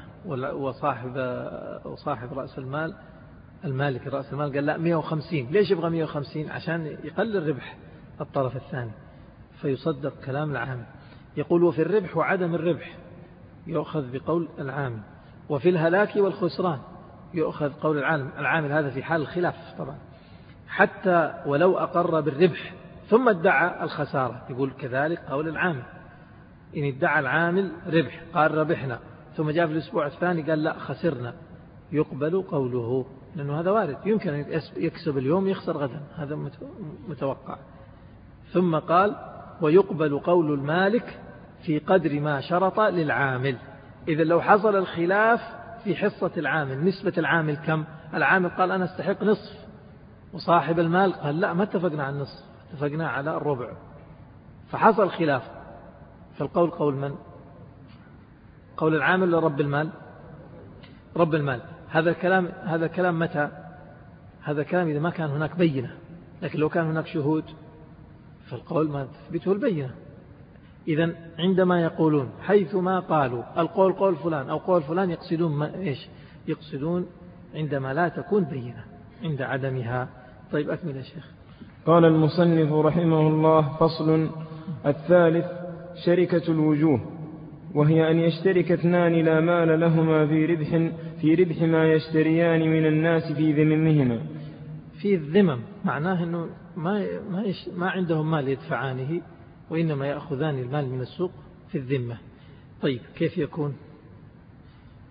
وصاحب رأس المال المالك رأس المال قال لا 150، ليش يبغى 150؟ عشان يقلل ربح الطرف الثاني، فيصدق كلام العامل. يقول وفي الربح وعدم الربح يؤخذ بقول العامل، وفي الهلاك والخسران يؤخذ قول العامل. هذا في حال الخلاف طبعا. حتى ولو أقر بالربح ثم ادعى الخسارة، يقول كذلك قول العامل. إن ادعى العامل ربح، قال ربحنا، ثم جاء في الأسبوع الثاني قال لا خسرنا، يقبل قوله، لأنه هذا وارد، يمكن أن يكسب اليوم يخسر غدا، هذا متوقع. ثم قال ويقبل قول المالك في قدر ما شرط للعامل. إذا لو حصل الخلاف في حصة العامل، نسبة العامل كم؟ العامل قال أنا استحق نصف، وصاحب المال قال لا ما اتفقنا على النصف، اتفقنا على الربع، فحصل خلاف، فالقول قول من؟ قول العامل ولا رب المال؟ رب المال. هذا الكلام متى؟ هذا الكلام إذا ما كان هناك بينة، لكن لو كان هناك شهود فالقول ما تثبته البينة. إذن عندما يقولون حيثما قالوا القول قول فلان أو قول فلان، يقصدون إيش؟ يقصدون عندما لا تكون بينة، عند عدمها. طيب أكمل يا شيخ. قال المصنف رحمه الله: فصل الثالث شركة الوجوه، وهي أن يشترك اثنان لا مال لهما في ربح ما يشتريان من الناس في ذممهما. في الذمم معناه أنه ما عندهم مال يدفعانه، وإنما يأخذان المال من السوق في الذمة. طيب كيف يكون؟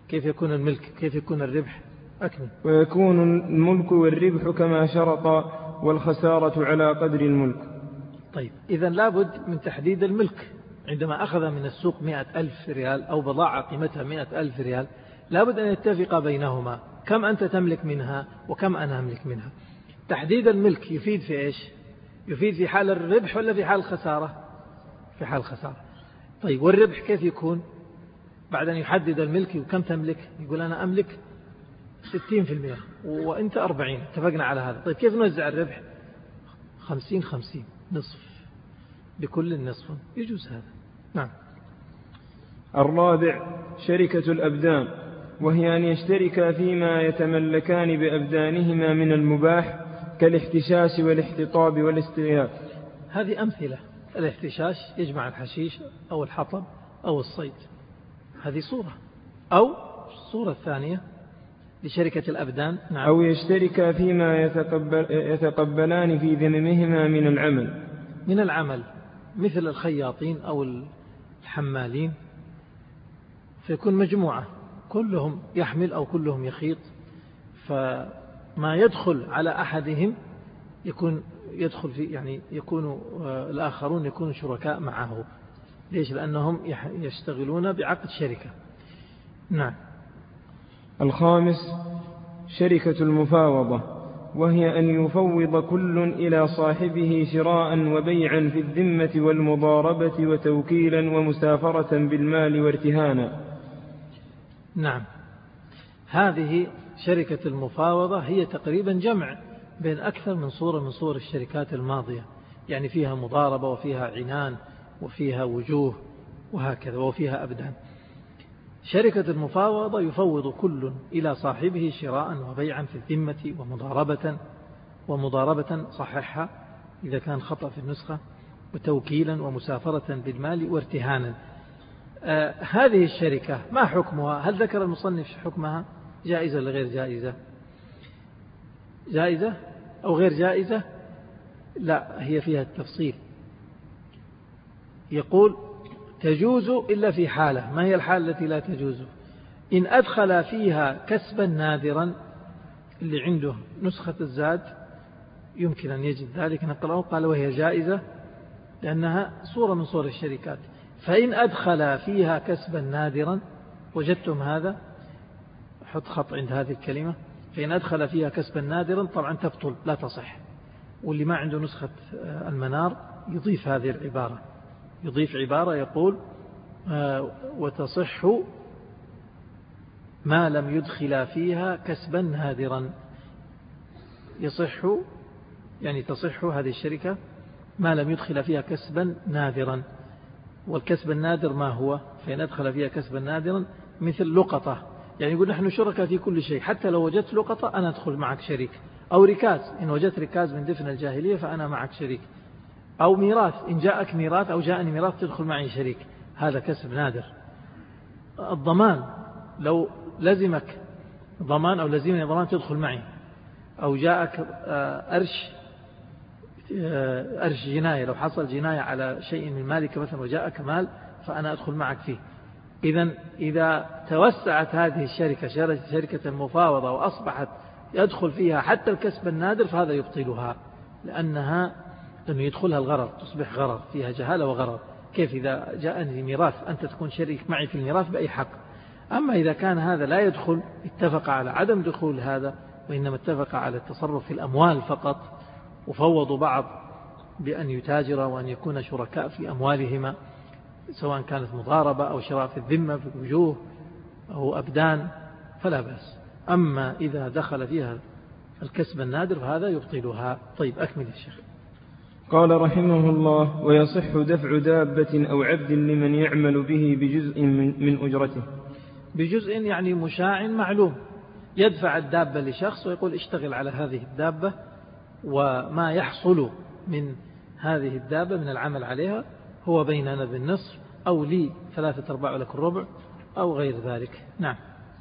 كيف يكون الملك؟ كيف يكون الربح؟ أكمل. ويكون الملك والربح كما شرط، والخسارة على قدر الملك. طيب إذا لابد من تحديد الملك. عندما أخذ من السوق 100,000 ريال أو بضاعة قيمتها 100,000 ريال، لابد أن يتفق بينهما كم أنت تملك منها وكم أنا أملك منها. تحديد الملك يفيد في إيش؟ يفيد في حال الربح ولا في حال الخسارة؟ في حال الخسارة. طيب والربح كيف يكون؟ بعد أن يحدد الملك وكم تملك، يقول أنا أملك 60% وأنت 40، اتفقنا على هذا. طيب كيف نوزع الربح؟ 50-50، نصف بكل النصف، يجوز هذا. نعم. الرابع شركة الأبدان، وهي أن يشتركا فيما يتملكان بأبدانهما من المباح كالاحتشاش والاحتطاب والاستغياث. هذه أمثلة. الاحتشاش يجمع الحشيش أو الحطب أو الصيد، هذه صورة. أو الصورة الثانية لشركة الأبدان، نعم. أو يشتركا فيما يتقبلان في ذممهما من العمل مثل الخياطين أو الحمالين، فيكون مجموعة كلهم يحمل أو كلهم يخيط، فما يدخل على أحدهم يدخل في، يعني يكون الآخرون يكونوا شركاء معه. ليش؟ لأنهم يشتغلون بعقد شركة. نعم. الخامس شركة المفاوضة، وهي أن يفوض كل إلى صاحبه شراء وبيعا في الذمة والمضاربة وتوكيلا ومسافرة بالمال وارتهانا. نعم. هذه شركة المفاوضة هي تقريبا جمع بين أكثر من صورة من صور الشركات الماضية، يعني فيها مضاربة وفيها عنان وفيها وجوه وهكذا وفيها أبدان. شركة المفاوضة يفوض كل إلى صاحبه شراء وبيعا في الذمة ومضاربة صححها إذا كان خطأ في النسخة، وتوكيلا ومسافرة بالمال وارتهانا. هذه الشركة ما حكمها؟ هل ذكر المصنف حكمها؟ جائزة ولا غير جائزة؟ جائزة أو غير جائزة؟ لا، هي فيها التفصيل. يقول تجوز إلا في حالة. ما هي الحالة التي لا تجوز؟ إن أدخل فيها كسبا نادرا. اللي عنده نسخة الزاد يمكن أن يجد ذلك، نقرأه. قال وهي جائزة لأنها صورة من صور الشركات. فإن أدخل فيها كسبا نادرا، وجدتم هذا، حط خط عند هذه الكلمة. فإن أدخل فيها كسبا نادرا طبعا تبطل، لا تصح. واللي ما عنده نسخة المنار يضيف هذه العبارة، يضيف عبارة يقول وتصح ما لم يدخل فيها كسبا نادرا. يصح يعني تصح هذه الشركة ما لم يدخل فيها كسبا نادرا. والكسب النادر ما هو؟ فإن أدخل فيها كسبا نادرا مثل لقطة، يعني يقول نحن شركاء في كل شيء، حتى لو وجدت لقطة أنا أدخل معك شريك. أو ركاز، إن وجدت ركاز من دفن الجاهلية فأنا معك شريك. أو ميراث، إن جاءك ميراث أو جاءني ميراث تدخل معي شريك، هذا كسب نادر. الضمان، لو لزمك ضمان أو لزمني ضمان تدخل معي. أو جاءك أرش جناية، لو حصل جناية على شيء من مالك مثلا وجاءك مال فأنا أدخل معك فيه. إذا توسعت هذه الشركة شركة المفاوضة وأصبحت يدخل فيها حتى الكسب النادر فهذا يبطلها، لأنه يدخلها الغرر، تصبح غرر، فيها جهالة وغرر. كيف إذا جاءني ميراث أنت تكون شريك معي في الميراث بأي حق؟ أما إذا كان هذا لا يدخل، اتفق على عدم دخول هذا، وإنما اتفق على التصرف في الأموال فقط، وفوضوا بعض بأن يتاجر وأن يكون شركاء في أموالهما، سواء كانت مضاربة أو شراء في الذمة في الوجوه أو أبدان، فلا بأس. أما إذا دخل فيها الكسب النادر فهذا يبطلها. طيب أكمل يا شيخ. قال رحمه الله ويصح دفع دابة أو عبد لمن يعمل به بجزء من أجرته. بجزء يعني مشاع معلوم، يدفع الدابة لشخص ويقول اشتغل على هذه الدابة، وما يحصل من هذه الدابة من العمل عليها هو بيننا بالنصف، أو لي 3/4 ولك الربع، أو غير ذلك. نعم.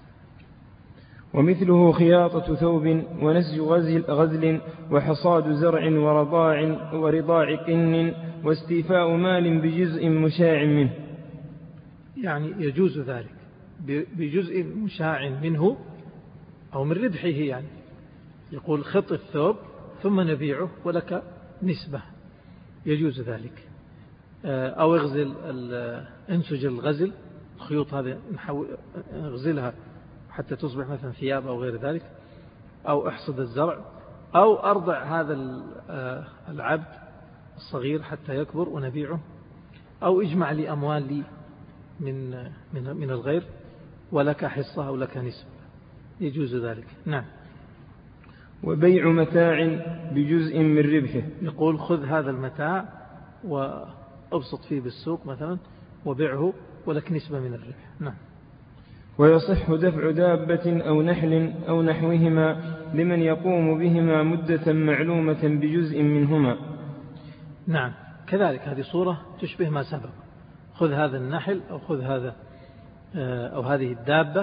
ومثله خياطة ثوب ونسج غزل وحصاد زرع ورضاع قن واستيفاء مال بجزء مشاع منه. يعني يجوز ذلك، بجزء مشاع منه أو من ربحه، يعني يقول خط الثوب ثم نبيعه ولك نسبة، يجوز ذلك. أو اغزل انسج الغزل، الخيوط هذه نغزلها حتى تصبح مثلا ثياب أو غير ذلك، أو احصد الزرع، أو أرضع هذا العبد الصغير حتى يكبر ونبيعه، أو اجمع لي أموال لي من الغير ولك حصة أو لك نسبة، يجوز ذلك. نعم. وبيع متاع بجزء من ربحه، يقول خذ هذا المتاع وأبسط فيه بالسوق مثلا وبيعه ولك نسبة من الربح. نعم. ويصح دفع دابة أو نحل أو نحوهما لمن يقوم بهما مدة معلومة بجزء منهما. نعم، كذلك هذه صورة تشبه ما سبق. خذ هذا النحل أو خذ هذا أو هذه الدابة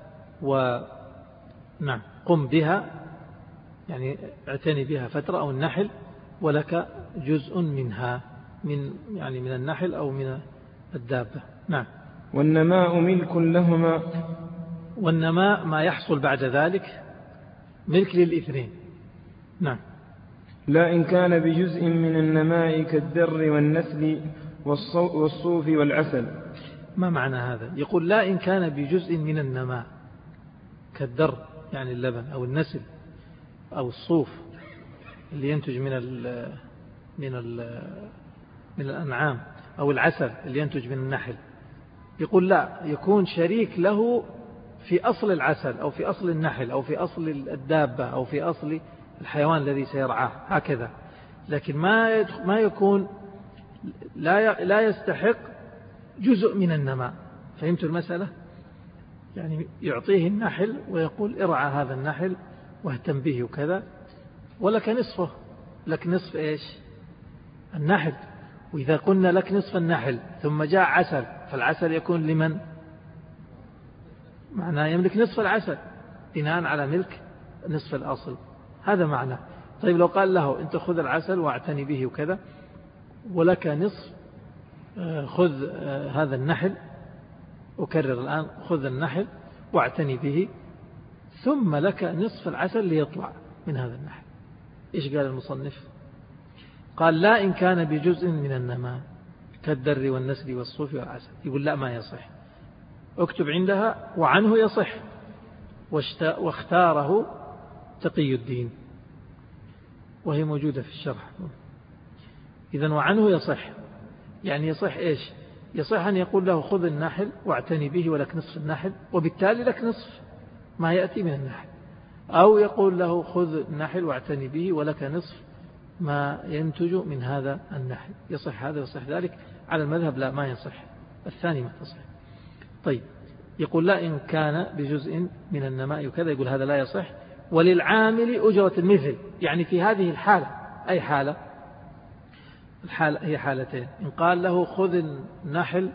ونعم قم بها، يعني اعتني بها فترة، أو النحل ولك جزء منها من النحل أو من الدابة. نعم. والنماء ملك لهما، والنماء ما يحصل بعد ذلك ملك للاثنين. نعم. لا إن كان بجزء من النماء كالدر والنسل والصوف والعسل. ما معنى هذا؟ يقول لا إن كان بجزء من النماء كالدر يعني اللبن أو النسل أو الصوف اللي ينتج من الأنعام، أو العسل اللي ينتج من النحل. يقول لا، يكون شريك له في أصل العسل أو في أصل النحل أو في أصل الدابة أو في أصل الحيوان الذي سيرعاه، هكذا. لكن ما يكون لا يستحق جزء من النماء. فهمت المسألة؟ يعني يعطيه النحل ويقول ارعى هذا النحل واهتم به وكذا، ولك نصفه، لك نصف إيش؟ النحل. وإذا قلنا لك نصف النحل ثم جاء عسل، فالعسل يكون لمن؟ معناه يملك نصف العسل بناء على ملك نصف الأصل، هذا معناه. طيب لو قال له أنت خذ العسل واعتني به وكذا ولك نصف، خذ هذا النحل، أكرر الآن، خذ النحل واعتني به ثم لك نصف العسل ليطلع من هذا النحل. إيش قال المصنف؟ قال لا إن كان بجزء من النماء كالدر والنسل والصوف والعسل. يقول لا، ما يصح. اكتب عندها وعنه يصح، واختاره تقي الدين، وهي موجودة في الشرح. إذن وعنه يصح، يعني يصح إيش؟ يصح أن يقول له خذ النحل واعتني به ولك نصف النحل، وبالتالي لك نصف ما يأتي من النحل. أو يقول له خذ النحل واعتني به ولك نصف ما ينتج من هذا النحل. يصح هذا ويصح ذلك. على المذهب لا، ما يصح، الثاني ما تصح. طيب، يقول لا إن كان بجزء من النماء وكذا، يقول هذا لا يصح. وللعامل أجرة المثل، يعني في هذه الحالة. أي حالة؟ الحالة هي حالتين. إن قال له خذ النحل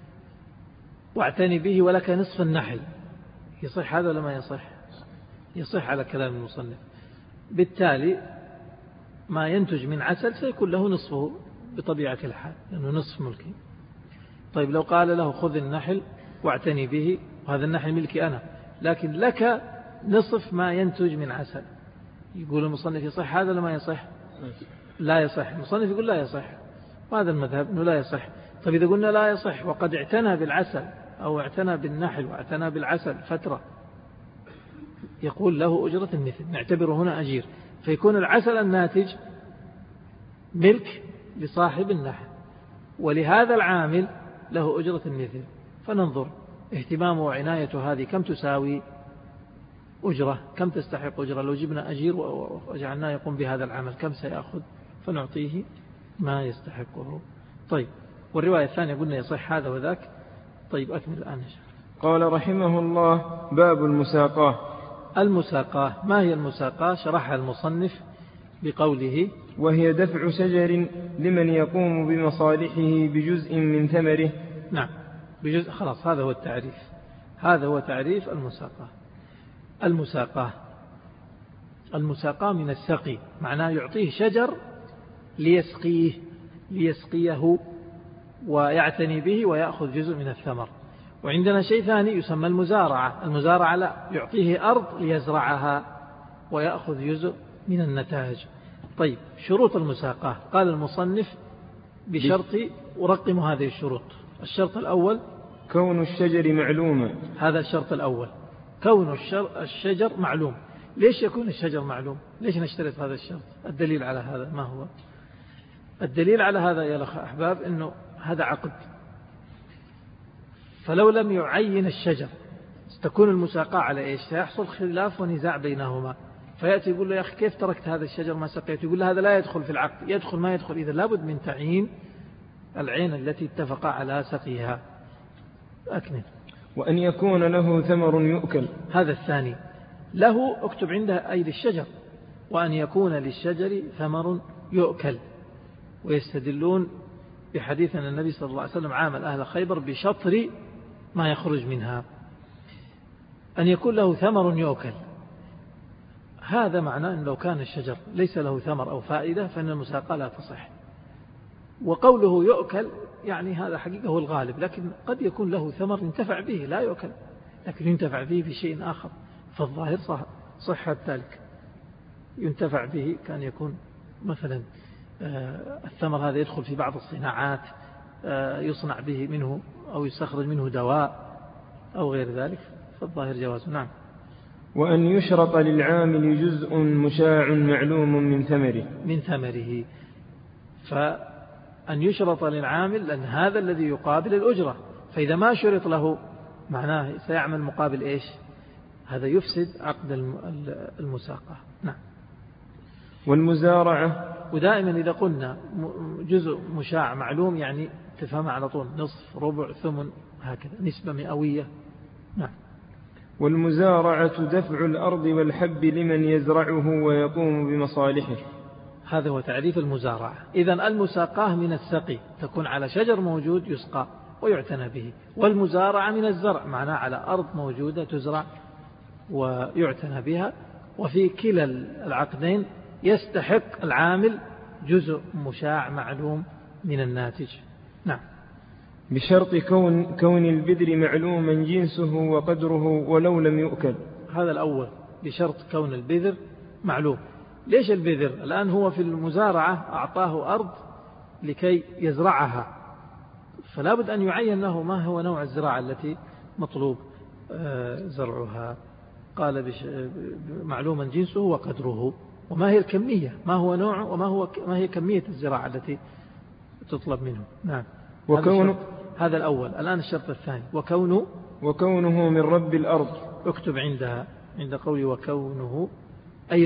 واعتني به ولك نصف النحل، يصح هذا ولا ما يصح؟ يصح على كلام المصنف. بالتالي ما ينتج من عسل سيكون له نصفه بطبيعة الحال، لأنه نصف ملكي. طيب لو قال له خذ النحل واعتني به، وهذا النحل ملكي أنا، لكن لك نصف ما ينتج من عسل، يقول المصنف يصح هذا ولا ما يصح؟ لا يصح. المصنف يقول لا يصح، وهذا المذهب أنه لا يصح. طيب إذا قلنا لا يصح وقد اعتنى بالعسل أو اعتنى بالنحل واعتنى بالعسل فترة، يقول له أجرة المثل، نعتبره هنا أجير، فيكون العسل الناتج ملك لصاحب النحل، ولهذا العامل له أجرة المثل. فننظر اهتمامه وعناية هذه كم تساوي أجرة، كم تستحق أجرة. لو جبنا أجير وجعلناه يقوم بهذا العمل كم سيأخذ، فنعطيه ما يستحقه. طيب، والرواية الثانية قلنا يصح هذا وذاك. طيب أكمل الآن. قال رحمه الله: باب المساقاه. المساقاه، ما هي المساقاه؟ شرحها المصنف بقوله: وهي دفع شجر لمن يقوم بمصالحه بجزء من ثمره. نعم، بجزء. خلاص، هذا هو التعريف، هذا هو تعريف المساقاه. المساقاه من السقي، معناه يعطيه شجر ليسقيه ويعتني به ويأخذ جزء من الثمر. وعندنا شيء ثاني يسمى المزارعة. المزارعة لا، يعطيه أرض ليزرعها ويأخذ جزء من النتاج. طيب، شروط المساقاة قال المصنف بشرط، أرقم هذه الشروط. الشرط الأول كون الشجر معلوما. هذا الشرط الأول، كون الشجر معلوم. ليش يكون الشجر معلوم؟ ليش نشترط هذا الشرط؟ الدليل على هذا ما هو؟ الدليل على هذا يا الأخ أحباب أنه هذا عقد، فلو لم يعين الشجر ستكون المساقاة على إيش؟ سيحصل خلاف ونزاع بينهما، فيأتي يقول له يا أخي كيف تركت هذا الشجر ما سقيت؟ يقول له هذا لا يدخل في العقد. يدخل ما يدخل؟ إذا لابد من تعيين العين التي اتفق على سقيها. أكمل. وأن يكون له ثمر يؤكل. هذا الثاني، له اكتب عنده أي للشجر، وأن يكون للشجر ثمر يؤكل. ويستدلون بحديث أن النبي صلى الله عليه وسلم عامل أهل خيبر بشطر ما يخرج منها. أن يكون له ثمر يؤكل، هذا معناه أن لو كان الشجر ليس له ثمر أو فائدة فإن المساقاة لا تصح. وقوله يؤكل يعني هذا حقيقة هو الغالب، لكن قد يكون له ثمر ينتفع به لا يؤكل، لكن ينتفع به في شيء آخر، فالظاهر صحة ذلك. ينتفع به كان يكون مثلا الثمر هذا يدخل في بعض الصناعات، يصنع به منه أو يستخرج منه دواء أو غير ذلك، فالظاهر جوازه. نعم. وأن يشرط للعامل جزء مشاع معلوم من ثمره. فأن يشرط للعامل لأن هذا الذي يقابل الأجرة، فإذا ما شرط له معناه سيعمل مقابل إيش؟ هذا يفسد عقد المساقة. نعم. والمزارعة، ودائما إذا قلنا جزء مشاع معلوم يعني تفهم على طول نصف ربع ثمن هكذا، نسبة مئوية. نعم. والمزارعة دفع الأرض والحب لمن يزرعه ويقوم بمصالحه. هذا هو تعريف المزارعة. إذن المساقاه من السقي، تكون على شجر موجود يسقى ويعتنى به، والمزارعة من الزرع معناه على أرض موجودة تزرع ويعتنى بها. وفي كلا العقدين يستحق العامل جزء مشاع معلوم من الناتج. نعم. بشرط كون البذر معلوما جنسه وقدره ولو لم يؤكل. هذا الأول، بشرط كون البذر معلوم. ليش البذر؟ الآن هو في المزارعة أعطاه أرض لكي يزرعها، فلا بد أن يعين له ما هو نوع الزراعة التي مطلوب زرعها. قال معلوما جنسه وقدره، وما هي الكمية، ما هو نوع ما هي كمية الزراعة التي تطلب منه. نعم. هذا الأول. الآن الشرط الثاني، وكونه من رب الأرض. اكتب عند قولي وكونه أي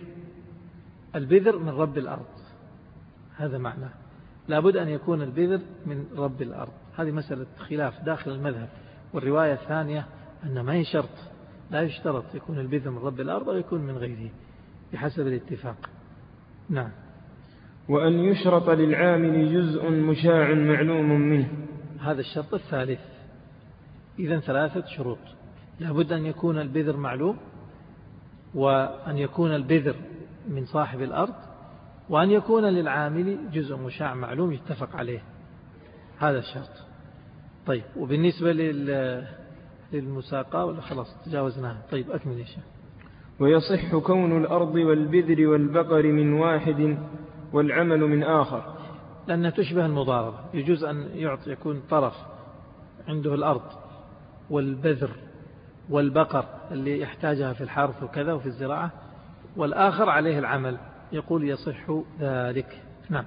البذر من رب الأرض، هذا معناه. لابد أن يكون البذر من رب الأرض. هذه مسألة خلاف داخل المذهب. والرواية الثانية أن ما هي شرط، لا يشترط يكون البذر من رب الأرض أو يكون من غيره بحسب الاتفاق. نعم. وأن يشرط للعامل جزء مشاع معلوم منه. هذا الشرط الثالث. إذن 3 شروط، لابد أن يكون البذر معلوم، وأن يكون البذر من صاحب الأرض، وأن يكون للعامل جزء مشاع معلوم يتفق عليه. هذا الشرط. طيب، وبالنسبة للمساقة ولا خلاص تجاوزناها؟ طيب أكمل يا شيخ. ويصح كون الأرض والبذر والبقر من واحد والعمل من آخر، لأنها تشبه المضاربة. يجوز أن يكون طرف عنده الأرض والبذر والبقر اللي يحتاجها في الحرث وكذا وفي الزراعة، والآخر عليه العمل، يقول يصح ذلك. نعم.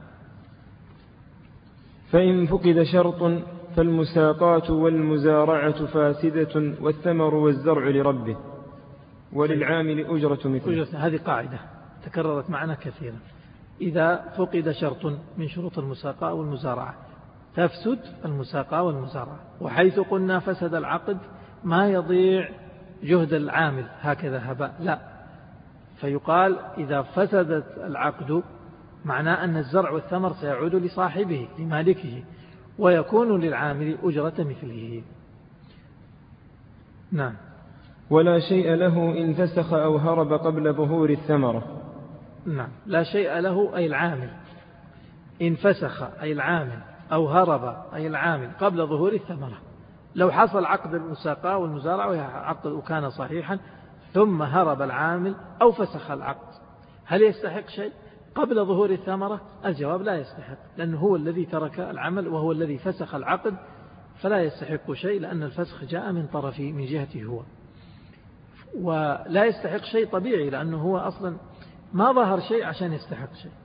فإن فقد شرط فالمساقات والمزارعة فاسدة، والثمر والزرع لربه وللعامل أجرة مثله. هذه قاعدة تكررت معنا كثيرا. إذا فقد شرط من شروط المساقاة والمزارعة تفسد المساقاة والمزارعة. وحيث قلنا فسد العقد ما يضيع جهد العامل هكذا هباء، لا، فيقال إذا فسدت العقد معناه أن الزرع والثمر سيعود لصاحبه لمالكه، ويكون للعامل أجرة مثله. نعم. ولا شيء له إن فسخ أو هرب قبل ظهور الثمرة. نعم. لا شيء له أي العامل، إن فسخ أي العامل، أو هرب أي العامل قبل ظهور الثمرة. لو حصل عقد المساقاة والمزارعة وكان صحيحا ثم هرب العامل أو فسخ العقد، هل يستحق شيء قبل ظهور الثمرة؟ الجواب لا يستحق، لأنه هو الذي ترك العمل وهو الذي فسخ العقد، فلا يستحق شيء لأن الفسخ جاء من طرفه من جهته هو. ولا يستحق شيء طبيعي لأنه هو أصلا ما ظهر شيء عشان يستحق شيء.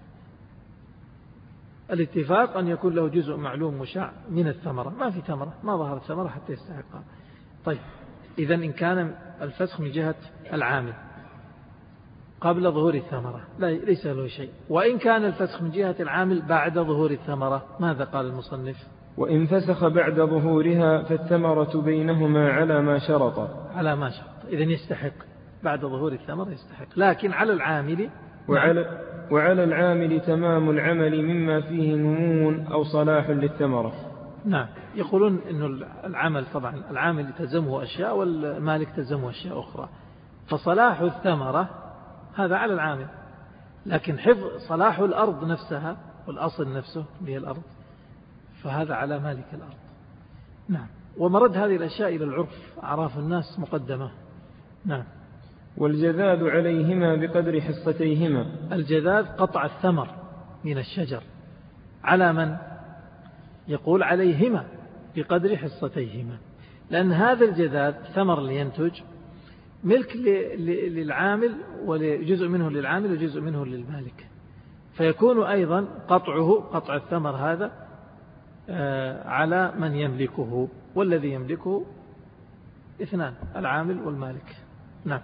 الاتفاق أن يكون له جزء معلوم مشاع من الثمرة، ما في ثمرة، ما ظهرت ثمرة حتى يستحقها. طيب إذن إن كان الفسخ من جهة العامل قبل ظهور الثمرة ليس له شيء، وإن كان الفسخ من جهة العامل بعد ظهور الثمرة ماذا قال المصنف؟ وإن فسخ بعد ظهورها فالثمرة بينهما على ما شرط. على ما شرط، إذن يستحق بعد ظهور الثمرة يستحق، لكن على العامل وعلى العامل تمام العمل مما فيه نمو أو صلاح للثمرة. نعم، يقولون إنه العمل طبعا العامل تلزمه أشياء والمالك تلزمه أشياء أخرى، فصلاح الثمرة هذا على العامل، لكن حفظ صلاح الأرض نفسها والأصل نفسه اللي هي الأرض فهذا على مالك الأرض. نعم، ومرد هذه الأشياء إلى العرف أعراف الناس مقدمة. نعم. والجذاذ عليهما بقدر حصتيهما. الجذاذ قطع الثمر من الشجر، على من؟ يقول عليهما بقدر حصتيهما، لأن هذا الجذاذ ثمر لينتج ملك للعامل وجزء منه للعامل وجزء منه للمالك، فيكون أيضا قطع الثمر هذا على من يملكه، والذي يملكه اثنان العامل والمالك. نعم.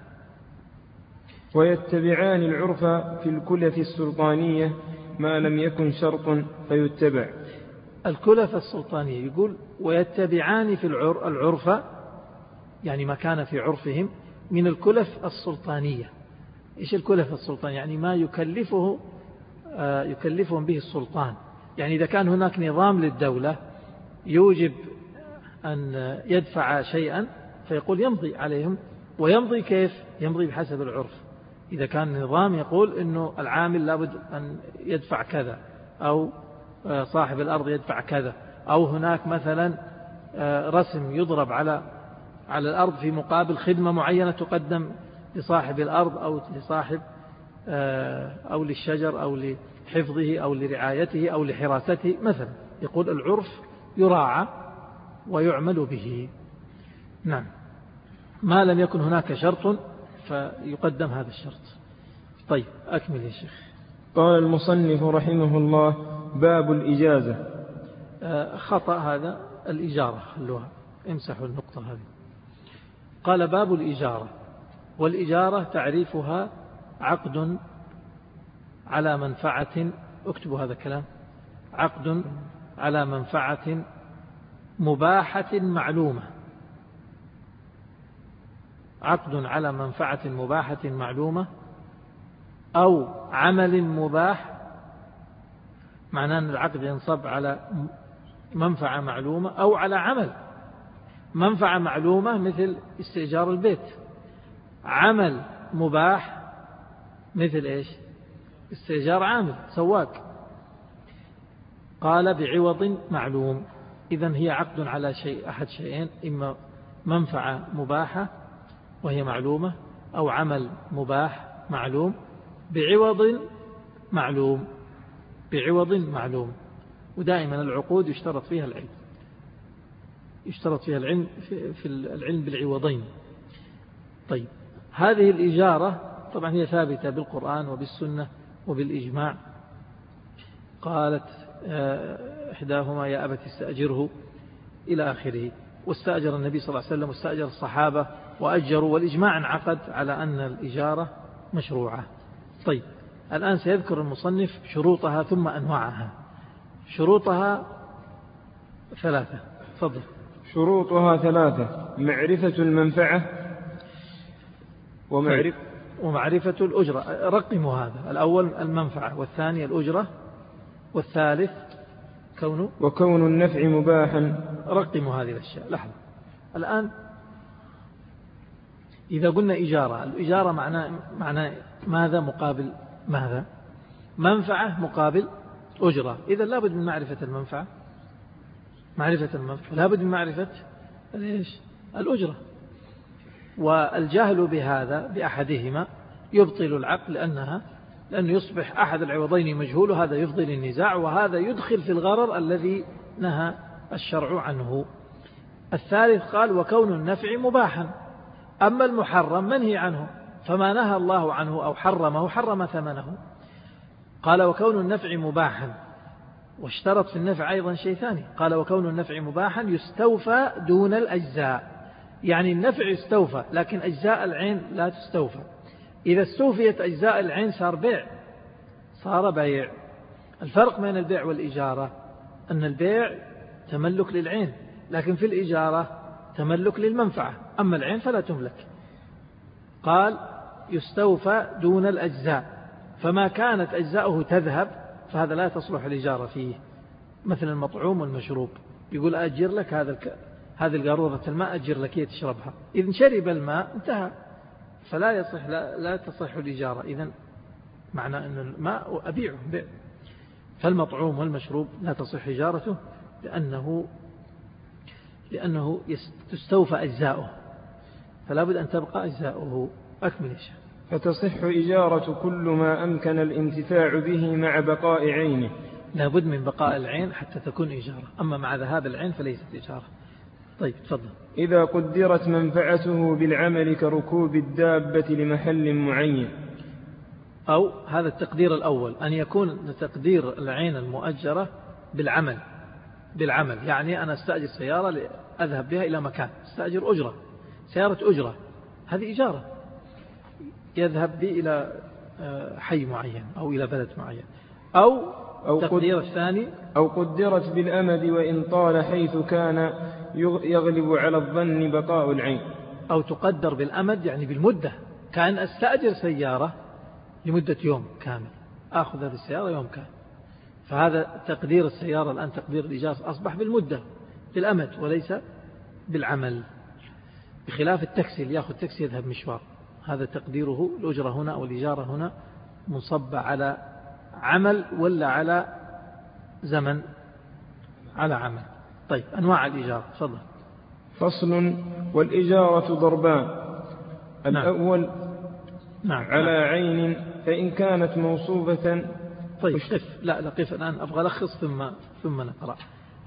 ويتبعان العرف في الكلف السلطانية ما لم يكن شرط فيتبع. الكلف السلطانية يقول ويتبعان في العرف، يعني ما كان في عرفهم من الكلف السلطانية. إيش الكلف السلطانية؟ يعني ما يكلفهم به السلطان، يعني إذا كان هناك نظام للدولة يوجب أن يدفع شيئا فيقول يمضي عليهم، ويمضي كيف؟ يمضي بحسب العرف. إذا كان نظام يقول أنه العامل لابد أن يدفع كذا، أو صاحب الأرض يدفع كذا، أو هناك مثلا رسم يضرب على الأرض في مقابل خدمة معينة تقدم لصاحب الأرض أو لصاحب أو للشجر أو لحفظه أو لرعايته أو لحراسته مثلا، يقول العرف يراعى ويعمل به. نعم، ما لم يكن هناك شرط فيقدم هذا الشرط. طيب أكمل يا شيخ. قال المصنف رحمه الله: باب الإجازة. خطأ هذا، الإجارة خلوها، امسحوا النقطة هذه. قال باب الإجارة، والإجارة تعريفها عقد على منفعة، اكتبوا هذا الكلام، عقد على منفعة مباحة معلومة، عقد على منفعة مباحة معلومة أو عمل مباح، معناه أن العقد ينصب على منفعة معلومة أو على عمل. منفعة معلومة مثل استئجار البيت، عمل مباح مثل إيش؟ استئجار عامل سواق. قال بعوض معلوم، إذن هي عقد على شيء أحد شيئين، إما منفعة مباحة وهي معلومة أو عمل مباح معلوم بعوض معلوم، بعوض معلوم. ودائما العقود يشترط فيها العلم، يشترط فيها العلم في العلم بالعوضين. طيب هذه الإجارة طبعا هي ثابتة بالقرآن وبالسنة وبالإجماع. قالت إحداهما يا أبت استأجره إلى آخره، واستأجر النبي صلى الله عليه وسلم واستأجر الصحابة وأجروا، والإجماع انعقد على أن الإجارة مشروعة. طيب الآن سيذكر المصنف شروطها ثم أنواعها. شروطها ثلاثة، تفضل. شروطها ثلاثة: معرفة المنفعة ومعرفة الأجرة. رقموا هذا: الأول المنفعة، والثاني الأجرة، والثالث وكون النفع مباحا. رقموا هذه الأشياء. لحظة، الآن إذا قلنا إجارة، الإجارة معناه ماذا مقابل ماذا؟ منفعة مقابل أجرة. إذا لابد من معرفة المنفعة، لابد من معرفة الأجرة. والجهل بهذا بأحدهما يبطل العقد لأنه يصبح أحد العوضين مجهول، وهذا يفضل النزاع، وهذا يدخل في الغرر الذي نهى الشرع عنه. الثالث قال وكون النفع مباحا، أما المحرم منهي عنه، فما نهى الله عنه أو حرمه حرم ثمنه. قال وكون النفع مباحا، واشترط في النفع أيضا شيء ثاني، قال وكون النفع مباحا يستوفى دون الأجزاء، يعني النفع يستوفى لكن أجزاء العين لا تستوفى. إذا استوفيت أجزاء العين صار بيع. الفرق بين البيع والإجارة أن البيع تملك للعين، لكن في الإجارة تملك للمنفعة، أما العين فلا تملك. قال يستوفى دون الأجزاء، فما كانت أجزاؤه تذهب فهذا لا تصلح الإجارة فيه، مثل المطعوم والمشروب. يقول أجر لك هذه القارورة الماء أجر لك هي تشربها، إذن شرب الماء انتهى، فلا يصح لا تصح الإجارة. إذن معنى أن الماء أبيعه بيع. فالمطعوم والمشروب لا تصح إجارته لأنه تستوفى أجزاؤه، فلا بد أن تبقى أجزاؤه. أكمل إيش. فتصح إجارة كل ما أمكن الانتفاع به مع بقاء عينه. لا بد من بقاء العين حتى تكون إجارة، أما مع ذهاب العين فليست إجارة. طيب تفضل. إذا قدرت منفعته بالعمل كركوب الدابة لمحل معين. أو هذا التقدير الأول، أن يكون تقدير العين المؤجرة بالعمل. يعني أنا استأجر سيارة أذهب بها إلى مكان، استأجر أجرة، سيارة أجرة، هذه إجارة، يذهب بي إلى حي معين أو إلى بلد معين. أو تقدير الثاني أو قدرت بالأمد وإن طال حيث كان يغلب على الظن بقاء العين. أو تقدر بالأمد يعني بالمدة، كان أستأجر سيارة لمدة يوم كامل، أخذ هذه السيارة يوم كامل، فهذا تقدير السيارة الآن تقدير الإجازة أصبح بالمدة بالأمد وليس بالعمل، بخلاف التاكسي اللي يأخذ تاكسي يذهب مشوار، هذا تقديره الأجرة هنا أو الإجارة هنا منصب على عمل ولا على زمن؟ على عمل. طيب أنواع الإجارة تفضل. فصل. والإجارة ضربان. الأول على عين فإن كانت موصوفة. طيب قف، لا قف الآن أبغى ألخص ثم نقرأ.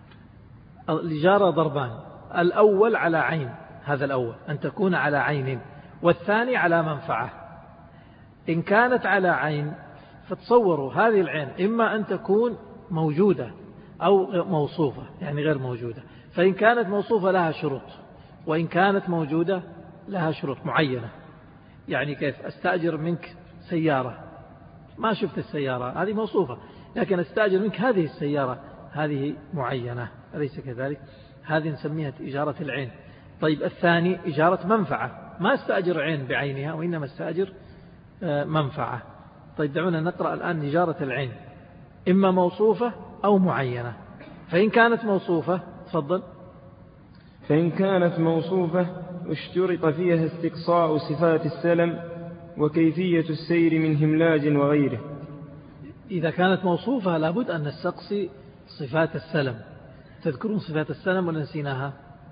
الإجارة ضربان، الأول على عين، هذا الأول أن تكون على عين، والثاني على منفعة. إن كانت على عين فتصوروا هذه العين إما أن تكون موجودة أو موصوفة، يعني غير موجودة. فإن كانت موصوفة لها شروط، وإن كانت موجودة لها شروط معينة. يعني كيف؟ أستأجر منك سيارة، ما شفت السيارة هذه موصوفة، لكن أستأجر منك هذه السيارة، هذه معينة، أليس كذلك؟ هذه نسميها إجارة العين. طيب الثاني إجارة منفعة، ما استأجر عين بعينها وإنما استأجر منفعة. طيب دعونا نقرأ الآن إجارة العين، إما موصوفة أو معينة. فإن كانت موصوفة تفضل. فإن كانت موصوفة اشترط فيها استقصاء صفات السلم وكيفية السير من هملاج وغيره. إذا كانت موصوفة لابد أن نستقصي صفات السلم. تذكرون صفات السلم ولا نسيناها؟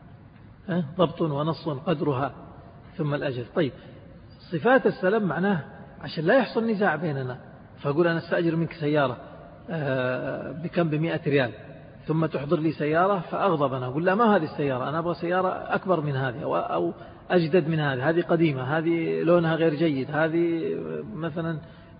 ضبط ونص قدرها ثم الأجل. طيب صفات السلم معناه عشان لا يحصل نزاع بيننا، فأقول أنا استأجر منك سيارة بكم ب100 ريال، ثم تحضر لي سيارة فأغضب، أنا أقول لا ما هذه السيارة، أنا أبغى سيارة أكبر من هذه أو أجدد من هذه قديمة، هذه لونها غير جيد، هذه مثلا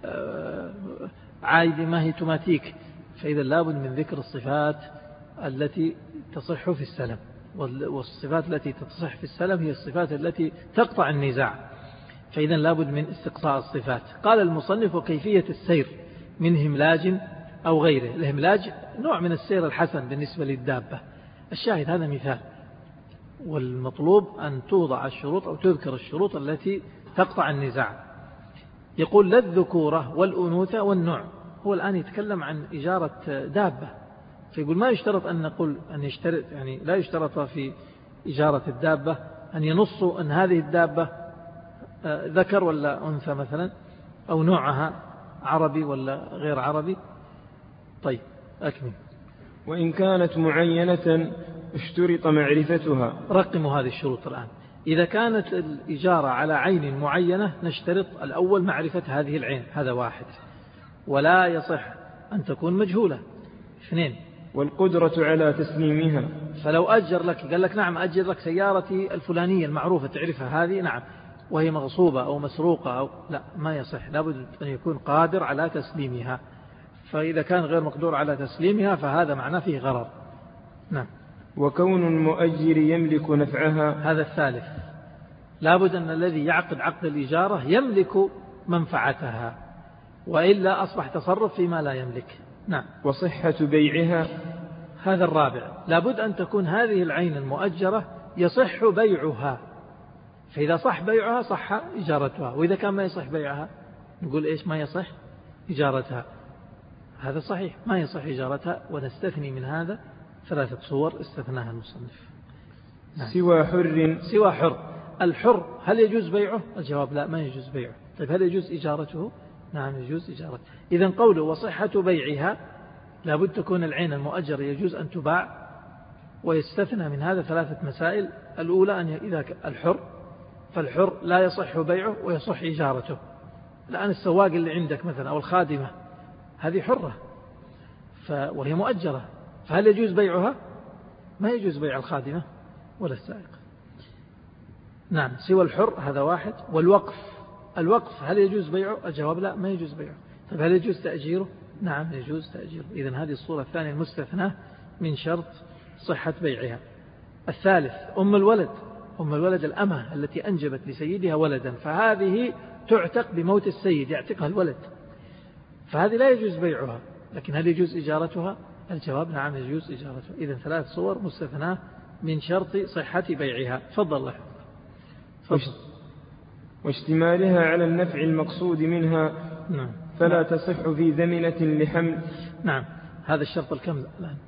عايدة ما هي توماتيك. فإذا لابد من ذكر الصفات التي تصح في السلم، والصفات التي تصح في السلم هي الصفات التي تقطع النزاع، فإذا لابد من استقصاء الصفات. قال المصنف وكيفية السير من هملاج أو غيره. الهملاج نوع من السير الحسن بالنسبة للدابة. الشاهد هذا مثال، والمطلوب أن توضع الشروط أو تذكر الشروط التي تقطع النزاع. يقول للذكورة والأنوثة والنوع. هو الآن يتكلم عن إجارة دابة، فيقول ما يشترط أن نقول أن يشترط، يعني لا يشترط في إجارة الدابة أن ينصوا أن هذه الدابة ذكر ولا أنثى مثلا، أو نوعها عربي ولا غير عربي. طيب أكمل. وإن كانت معينة اشترط معرفتها. رقموا هذه الشروط الآن. إذا كانت الإجارة على عين معينة نشترط الأول معرفة هذه العين، هذا واحد، ولا يصح أن تكون مجهولة. اثنين، والقدرة على تسليمها. فلو أجر لك، قال لك نعم أجر لك سيارتي الفلانية المعروفة تعرفها هذه، نعم، وهي مغصوبة أو مسروقة أو لا، ما يصح، لابد أن يكون قادر على تسليمها. فإذا كان غير مقدور على تسليمها فهذا معناه فيه غرر. نعم. وكون المؤجر يملك نفعها. هذا الثالث، لابد أن الذي يعقد عقد الإجارة يملك منفعتها، وإلا أصبح تصرف فيما لا يملك. نعم. وصحة بيعها. هذا الرابع، لابد أن تكون هذه العين المؤجرة يصح بيعها، فإذا صح بيعها صح إجارتها، وإذا كان ما يصح بيعها نقول إيش؟ ما يصح إجارتها. هذا صحيح، ما يصح إجارتها، ونستثني من هذا 3 صور استثناها المصنف. نعم. سوى حر. الحر هل يجوز بيعه؟ الجواب لا، ما يجوز بيعه. طيب هل يجوز إجارته؟ نعم يجوز إجارته. إذن قوله وصحة بيعها، لابد تكون العين المؤجر يجوز أن تباع، ويستثنى من هذا 3 مسائل. الأولى أن إذا الحر، فالحر لا يصح بيعه ويصح إجارته. الآن السواق اللي عندك مثلا أو الخادمة هذه حرة وهي مؤجرة، فهل يجوز بيعها؟ ما يجوز بيع الخادمة ولا السائق. نعم. سوى الحر هذا واحد. الوقف هل يجوز بيعه؟ الجواب لا، ما يجوز بيعه. طيب هل يجوز تأجيره؟ نعم يجوز تأجيره. إذن هذه الصورة الثانية المستثناة من شرط صحة بيعها. الثالث أم الولد الأمة التي أنجبت لسيدها ولدا، فهذه تعتق بموت السيد، يعتقها الولد، فهذه لا يجوز بيعها. لكن هل يجوز إجارتها؟ الجواب نعم يجوز إجارتها. إذن 3 صور مستثناة من شرط صحة بيعها. تفضل الله. واشتمالها على النفع المقصود منها. نعم. فلا تصح في زمنة لحمل. نعم. هذا الشرط الكم الآن؟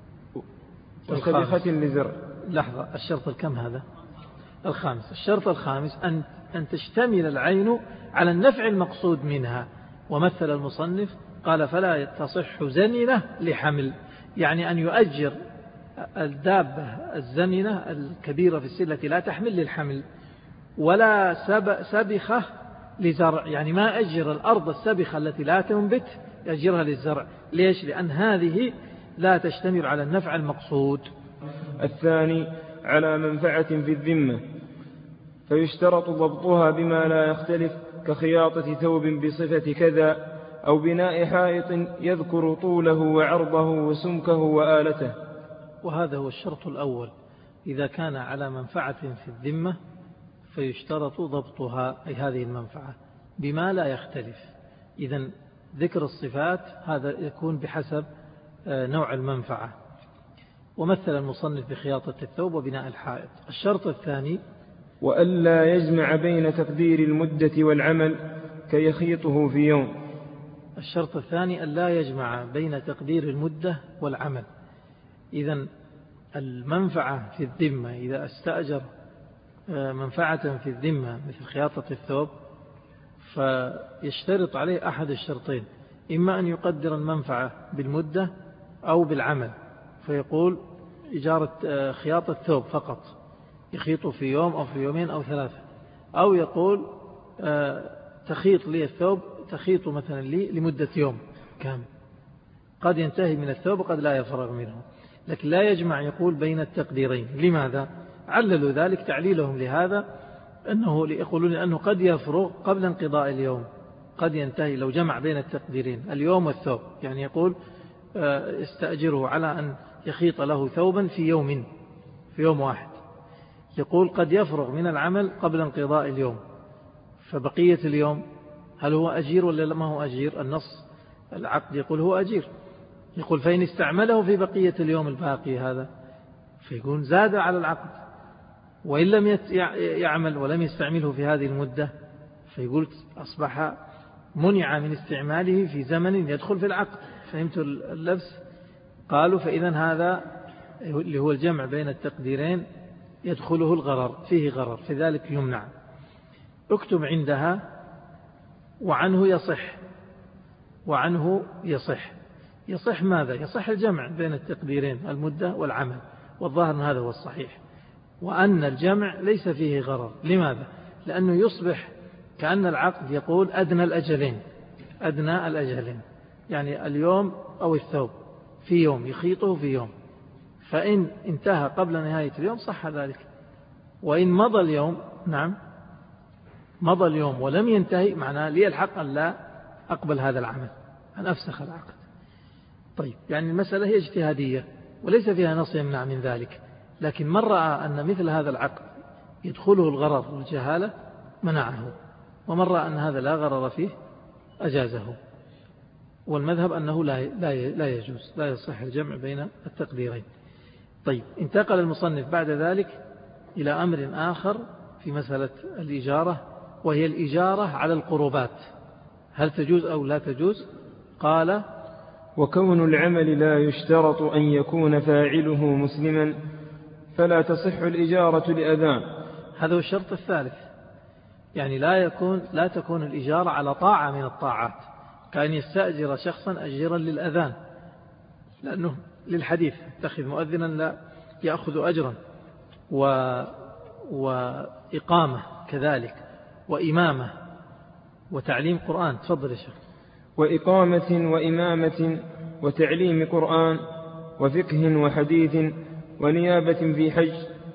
وسبخة لزرع. لحظة، الشرط الكم هذا؟ الخامس. الشرط الخامس أن تشتمل العين على النفع المقصود منها. ومثل المصنف قال فلا تصح زمنة لحمل، يعني أن يؤجر الدابة الزمنة الكبيرة في السن التي لا تحمل للحمل، ولا سبخة لزرع، يعني ما أجر الأرض السبخة التي لا تنبت يأجرها للزرع. ليش؟ لأن هذه لا تشتمل على النفع المقصود. الثاني على منفعة في الذمة، فيشترط ضبطها بما لا يختلف، كخياطة ثوب بصفة كذا، أو بناء حائط يذكر طوله وعرضه وسمكه وآلته. وهذا هو الشرط الأول. إذا كان على منفعة في الذمة فيشترط ضبطها، أي هذه المنفعة، بما لا يختلف. إذن ذكر الصفات هذا يكون بحسب نوع المنفعة. ومثل المصنف بخياطة الثوب وبناء الحائط. الشرط الثاني وألا يجمع بين تقدير المدة والعمل كيخيطه في يوم. الشرط الثاني ألا يجمع بين تقدير المدة والعمل. إذن المنفعة في الذمة إذا استأجر منفعة في الذمة مثل خياطة الثوب فيشترط عليه أحد الشرطين، إما أن يقدر المنفعة بالمدة أو بالعمل، فيقول إجارة خياطة ثوب فقط يخيط في يوم أو في يومين أو 3، أو يقول تخيط لي الثوب، تخيط مثلا لي لمدة يوم كامل، قد ينتهي من الثوب وقد لا يفرغ منه، لكن لا يجمع يقول بين التقديرين. لماذا؟ عللوا ذلك تعليلهم لهذا أنه يقولون أنه قد يفرغ قبل انقضاء اليوم، قد ينتهي لو جمع بين التقديرين اليوم والثوب، يعني يقول استأجره على أن يخيط له ثوبا في يوم واحد، يقول قد يفرغ من العمل قبل انقضاء اليوم، فبقية اليوم هل هو أجير ولا ما هو أجير؟ النص العقد يقول هو أجير، يقول فإن استعمله في بقية اليوم الباقي هذا فيكون زاد على العقد، وإن لم يعمل ولم يستعمله في هذه المدة فيقول أصبح منع من استعماله في زمن يدخل في العقد. فهمت اللبس؟ قالوا فإذا هذا اللي هو الجمع بين التقديرين يدخله الغرر، فيه غرر، في ذلك يمنع. اكتب عندها وعنه يصح. يصح ماذا؟ يصح الجمع بين التقديرين المدة والعمل، والظاهر أن هذا هو الصحيح، وأن الجمع ليس فيه غرر. لماذا؟ لأنه يصبح كأن العقد يقول أدنى الأجلين، أدنى الأجلين، يعني اليوم أو الثوب في يوم، يخيطه في يوم، فإن انتهى قبل نهاية اليوم صح ذلك، وإن مضى اليوم نعم مضى اليوم ولم ينتهي معناه لي الحق أن لا أقبل هذا العمل، أن أفسخ العقد. طيب يعني المسألة هي اجتهادية وليس فيها نص يمنع من ذلك، لكن من رأى أن مثل هذا العقد يدخله الغرر والجهالة منعه، ومن رأى أن هذا لا غرر فيه أجازه، والمذهب أنه لا يجوز، لا يصح الجمع بين التقديرين. طيب انتقل المصنف بعد ذلك إلى أمر آخر في مسألة الإجارة، وهي الإجارة على القربات، هل تجوز أو لا تجوز؟ قال: وكون العمل لا يشترط أن يكون فاعله مسلما فلا تصح الإجارة لأذان. هذا هو الشرط الثالث، يعني لا تكون الإجارة على طاعة من الطاعات، كأن يستأجر شخصا أجيرا للأذان، لأنه للحديث اتخذ مؤذنا لا يأخذ أجرا، وإقامة كذلك، وإمامة، وتعليم قرآن. تفضل يا شيخ. وإقامة وإمامة وتعليم قرآن وفقه وحديث ونيابة في حج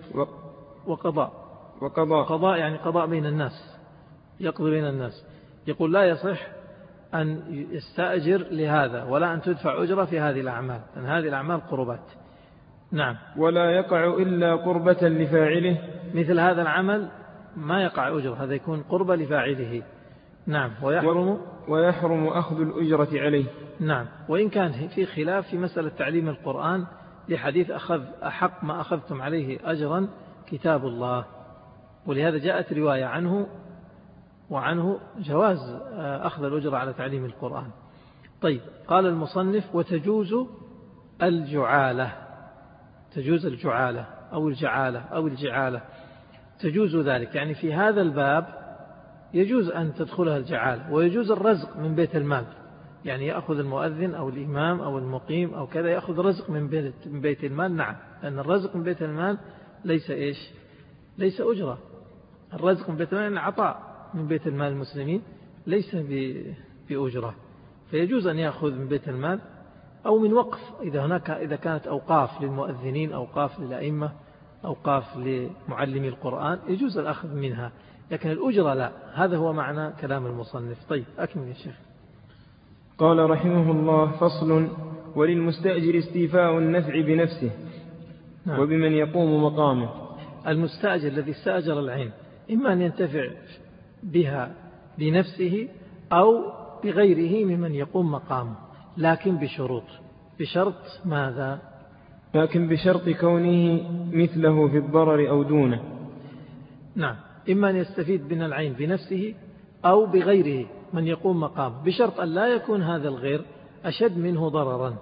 وقضاء يعني قضاء بين الناس، يقضي بين الناس. يقول لا يصح أن يستأجر لهذا ولا أن تدفع أجرة في هذه الأعمال، لأن هذه الأعمال قربات. نعم. ولا يقع إلا قربة لفاعله، مثل هذا العمل ما يقع أجرة، هذا يكون قربة لفاعله. نعم. ويحرم أخذ الأجرة عليه. نعم. وإن كان في خلاف في مسألة تعليم القرآن لحديث أحق ما أخذتم عليه أجرا كتاب الله، ولهذا جاءت رواية عنه وعنه جواز أخذ الأجرة على تعليم القرآن. طيب قال المصنف: وتجوز الجعالة، تجوز الجعالة أو الجعالة أو الجعالة، تجوز ذلك، يعني في هذا الباب يجوز أن تدخلها الجعالة، ويجوز الرزق من بيت المال، يعني يأخذ المؤذن أو الإمام أو المقيم أو كذا يأخذ رزق من بيت المال. نعم، لأن الرزق من بيت المال ليس ليس أجرة، الرزق من بيت المال عطاء من بيت المال المسلمين، ليس بأجرة، فيجوز أن يأخذ من بيت المال أو من وقف، إذا كانت أوقاف للمؤذنين، أوقاف للأئمة، أوقاف لمعلمي القرآن، يجوز الأخذ منها، لكن الأجرة لا. هذا هو معنى كلام المصنف. طيب أكمل يا شيخ. قال رحمه الله: فصل: وللمستأجر استيفاء النفع بنفسه. نعم. وبمن يقوم مقامه. المستأجر الذي استأجر العين إما أن ينتفع بها بنفسه أو بغيره ممن يقوم مقامه، لكن بشروط. بشرط ماذا؟ لكن بشرط كونه مثله في الضرر أو دونه. نعم، إما أن يستفيد من العين بنفسه أو بغيره من يقوم مقامه، بشرط أن لا يكون هذا الغير أشد منه ضررا.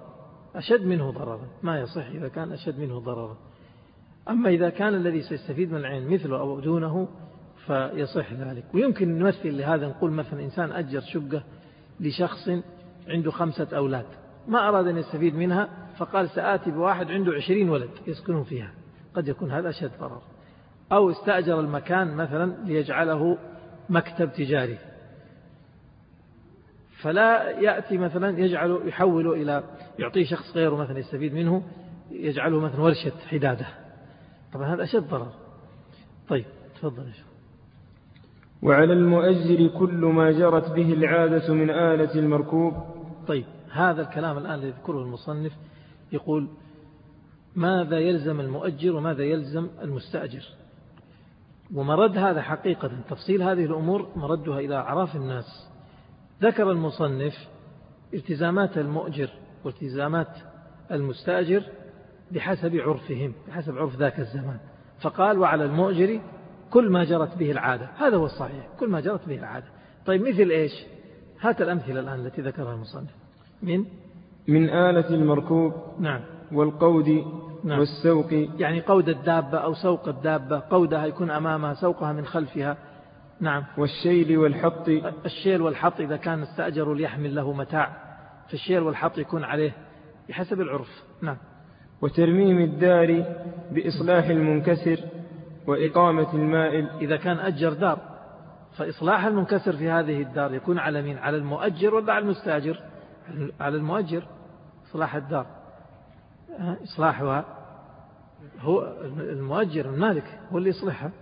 ما يصح إذا كان أشد منه ضررا. أما إذا كان الذي سيستفيد من العين مثله أو دونه فيصح ذلك. ويمكن نمثل لهذا، نقول مثلا إنسان أجر شقة لشخص عنده 5 أولاد، ما أراد أن يستفيد منها، فقال سآتي بواحد عنده 20 ولد يسكنون فيها، قد يكون هذا أشد ضرر. أو استأجر المكان مثلا ليجعله مكتب تجاري، فلا يأتي مثلا يحوله إلى يعطيه شخص غيره مثلا يستفيد منه، يجعله مثلا ورشة حدادة، طبعا هذا أشد ضرر. طيب تفضل يا شيخ. وعلى المؤجر كل ما جرت به العادة من آلة المركوب. طيب هذا الكلام الآن الذي يذكره المصنف، يقول ماذا يلزم المؤجر وماذا يلزم المستأجر. ومرد هذا حقيقة تفصيل هذه الأمور مردها إلى أعراف الناس. ذكر المصنف التزامات المؤجر والتزامات المستأجر بحسب عرفهم، بحسب عرف ذاك الزمان، فقال وعلى المؤجر كل ما جرت به العادة. هذا هو الصحيح، كل ما جرت به العادة. طيب مثل إيش؟ هات الأمثلة الآن التي ذكرها المصنف. من آلة المركوب. نعم. والقود. نعم. والسوق، يعني قود الدابة أو سوق الدابة، قودها يكون أمامها، سوقها من خلفها. نعم. والشيل والحط. الشيل والحط إذا كان استأجر ليحمل له متاع، فالشيل والحط يكون عليه بحسب العرف. نعم. وترميم الدار بإصلاح المنكسر وإقامة المائل. إذا كان أجر دار فإصلاح المنكسر في هذه الدار يكون على مين؟ على المؤجر ولا على المستأجر؟ على المؤجر. إصلاح الدار إصلاحها هو المؤجر المالك هو اللي يصلحها.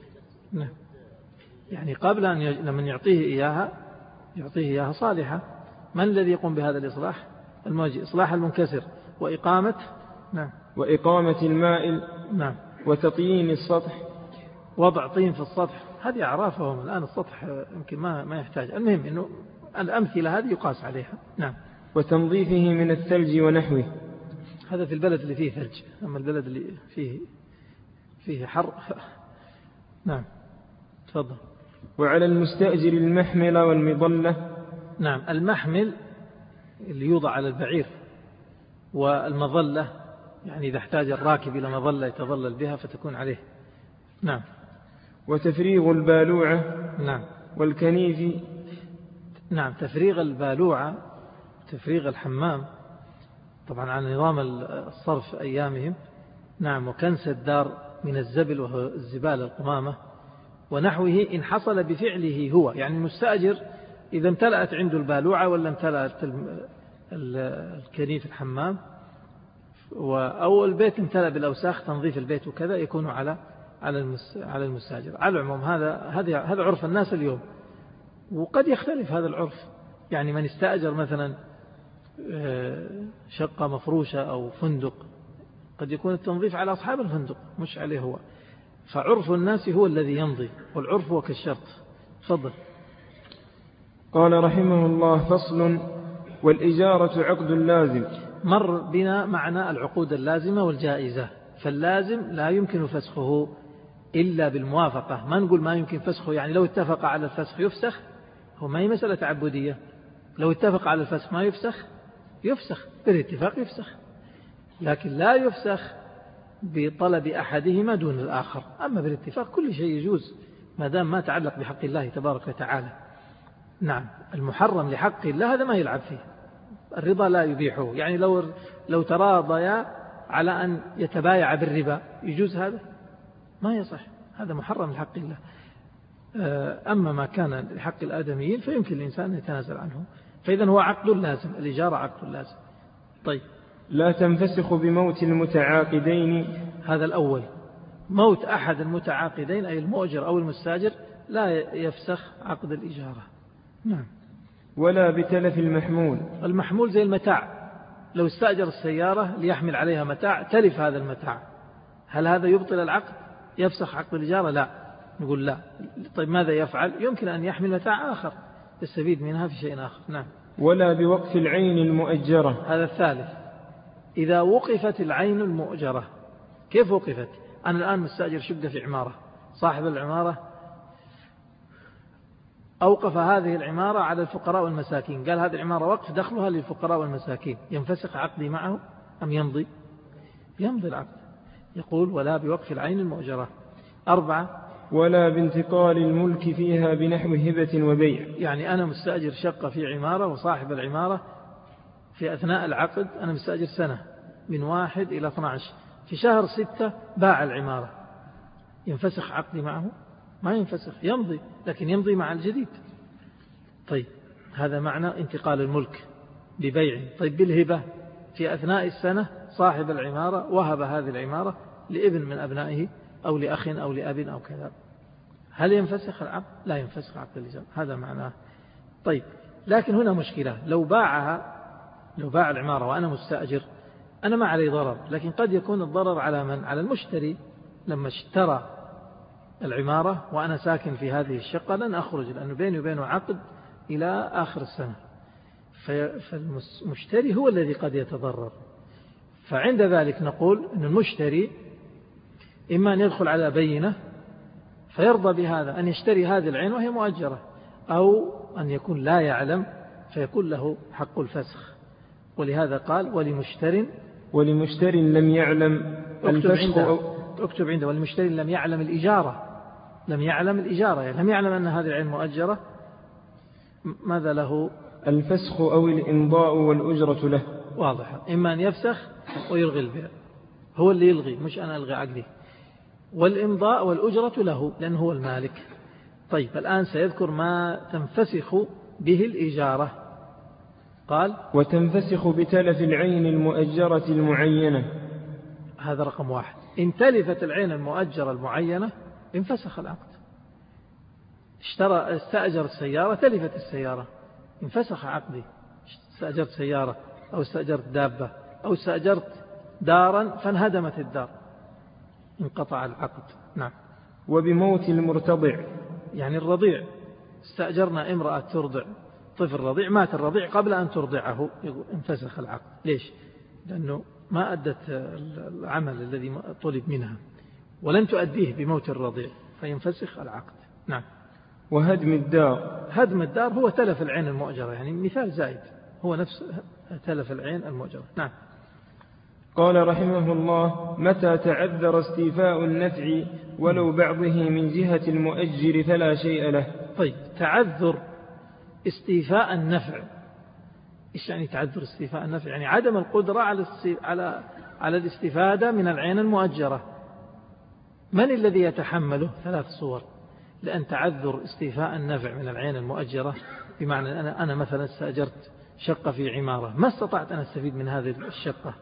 يعني قبل أن لمن يعطيه إياها صالحة. من الذي يقوم بهذا الإصلاح؟ المؤجر. إصلاح المنكسر وإقامة وإقامة المائل. وتطيين السطح. وضع طين في السطح. هذه أعرافهم الآن. السطح يمكن ما يحتاج. المهم أنه الأمثلة هذه يقاس عليها. وتنظيفه من الثلج ونحوه. هذا في البلد اللي فيه ثلج. أما البلد اللي فيه حر تفضل. وعلى المستأجر المحمل والمظلة. المحمل اللي يوضع على البعير، والمظلة يعني إذا احتاج الراكب إلى مظلة يتظلل بها فتكون عليه. وتفريغ البالوعة. والكنيف. تفريغ البالوعة، تفريغ الحمام طبعا على نظام الصرف أيامهم. وكنس الدار من الزبل وهو الزبالة القمامة ونحوه إن حصل بفعله هو. يعني المستأجر إذا امتلأت عنده البالوعة ولا امتلأت الكنيف الحمام أو البيت امتلأ بالأوساخ تنظيف البيت وكذا يكون على المستأجر. على العموم هذا عرف الناس اليوم، وقد يختلف هذا العرف. يعني من استأجر مثلا شقة مفروشة أو فندق قد يكون التنظيف على أصحاب الفندق مش عليه هو. فعرف الناس هو الذي يمضي، والعرف هو كالشرط. تفضل. قال رحمه الله: فصل. والإجارة عقد لازم. مر بنا معنى العقود اللازمة والجائزة. فاللازم لا يمكن فسخه إلا بالموافقة. ما نقول ما يمكن فسخه يعني لو اتفق على الفسخ يفسخ. هو ما هي مسألة تعبدية. لو اتفق على الفسخ ما يفسخ بالاتفاق يفسخ، لكن لا يفسخ بطلب أحدهما دون الآخر. أما بالاتفاق كل شيء يجوز ما دام ما تعلق بحق الله تبارك وتعالى. المحرم لحق الله هذا ما يلعب فيه. الرضا لا يبيحه. يعني لو تراضيا على أن يتبايع بالربا يجوز هذا؟ ما يصح. هذا محرم لحق الله. أما ما كان لحق الآدميين فيمكن الإنسان يتنازل عنه. فإذا هو عقد لازم. الإجارة عقد لازم. طيب. لا تنفسخ بموت المتعاقدين. هذا الأول. موت أحد المتعاقدين أي المؤجر أو المستاجر لا يفسخ عقد الإجارة. ولا بتلف المحمول. المحمول زي المتاع. لو استأجر السيارة ليحمل عليها متاع تلف هذا المتاع، هل هذا يبطل العقد؟ يفسخ عقد الإجارة؟ لا. نقول لا. طيب ماذا يفعل؟ يمكن أن يحمل متاع آخر يستفيد منها في شيء آخر. ولا بوقف العين المؤجرة. هذا الثالث. إذا وقفت العين المؤجرة. كيف وقفت؟ أنا الآن مستأجر شقة في عمارة، صاحب العمارة أوقف هذه العمارة على الفقراء والمساكين، قال هذه العمارة وقف دخلها للفقراء والمساكين، ينفسخ عقدي معه أم يمضي؟ يمضي العقد. يقول ولا بوقف العين المؤجرة. 4. ولا بانتقال الملك فيها بنحو هبة وبيع. يعني أنا مستأجر شقة في عمارة وصاحب العمارة في أثناء العقد أنا مستأجر سنة من 1 إلى 12، في شهر 6 باع العمارة، ينفسخ عقدي معه؟ ما ينفسخ، يمضي، لكن يمضي مع الجديد. طيب هذا معنى انتقال الملك ببيع. طيب بالهبة، في أثناء السنة صاحب العمارة وهب هذه العمارة لابن من أبنائه أو لأخ أو لأب أو كذا، هل ينفسخ العقد؟ لا ينفسخ عقد الإجارة. هذا معناه. طيب لكن هنا مشكلة، لو باع العمارة وأنا مستأجر أنا ما علي ضرر، لكن قد يكون الضرر على من؟ على المشتري. لما اشترى العمارة وأنا ساكن في هذه الشقة لن أخرج لأنه بيني وبينه عقد إلى آخر السنة، فالمشتري هو الذي قد يتضرر. فعند ذلك نقول أن المشتري إما أن يدخل على بينة فيرضى بهذا أن يشتري هذه العين وهي مؤجرة، أو أن يكون لا يعلم فيكون له حق الفسخ. ولهذا قال ولمشتر لم يعلم الفسخ. اكتب عنده ولمشتر لم يعلم الإجارة. يعني لم يعلم أن هذه العين مؤجرة، ماذا له؟ الفسخ أو الإمضاء والأجرة له. واضح. إما أن يفسخ ويلغي البيع هو اللي يلغي، مش أنا ألغي عقدي. والإمضاء والأجرة له لأنه هو المالك. طيب الآن سيذكر ما تنفسخ به الإجارة. قال وتنفسخ بتلف العين المؤجرة المعينة. هذا رقم 1. إن تلفت العين المؤجرة المعينة انفسخ العقد. استأجر السيارة، تلفت السيارة، انفسخ عقدي. استأجرت سيارة أو استأجرت دابة أو استأجرت دارا فانهدمت الدار، انقطع العقد. نعم. وبموت المرتضع، يعني الرضيع، استأجرنا امرأة ترضع طفل رضيع، مات الرضيع قبل أن ترضعه، انفسخ العقد. ليش؟ لأنه ما أدت العمل الذي طلب منها ولن تؤديه بموت الرضيع، فينفسخ العقد. نعم. وهدم الدار، هدم الدار هو تلف العين المؤجرة، يعني مثال زائد، هو نفس تلف العين المؤجرة. نعم. قال رحمه الله: متى تعذر استيفاء النفع ولو بعضه من جهة المؤجر فلا شيء له. طيب، تعذر استيفاء النفع، إيش يعني تعذر استيفاء النفع؟ يعني عدم القدرة على الاستفادة من العين المؤجرة. من الذي يتحمله؟ 3 صور. لأن تعذر استيفاء النفع من العين المؤجرة بمعنى أنا مثلا استأجرت شقة في عمارة، ما استطعت أن أستفيد من هذه الشقة.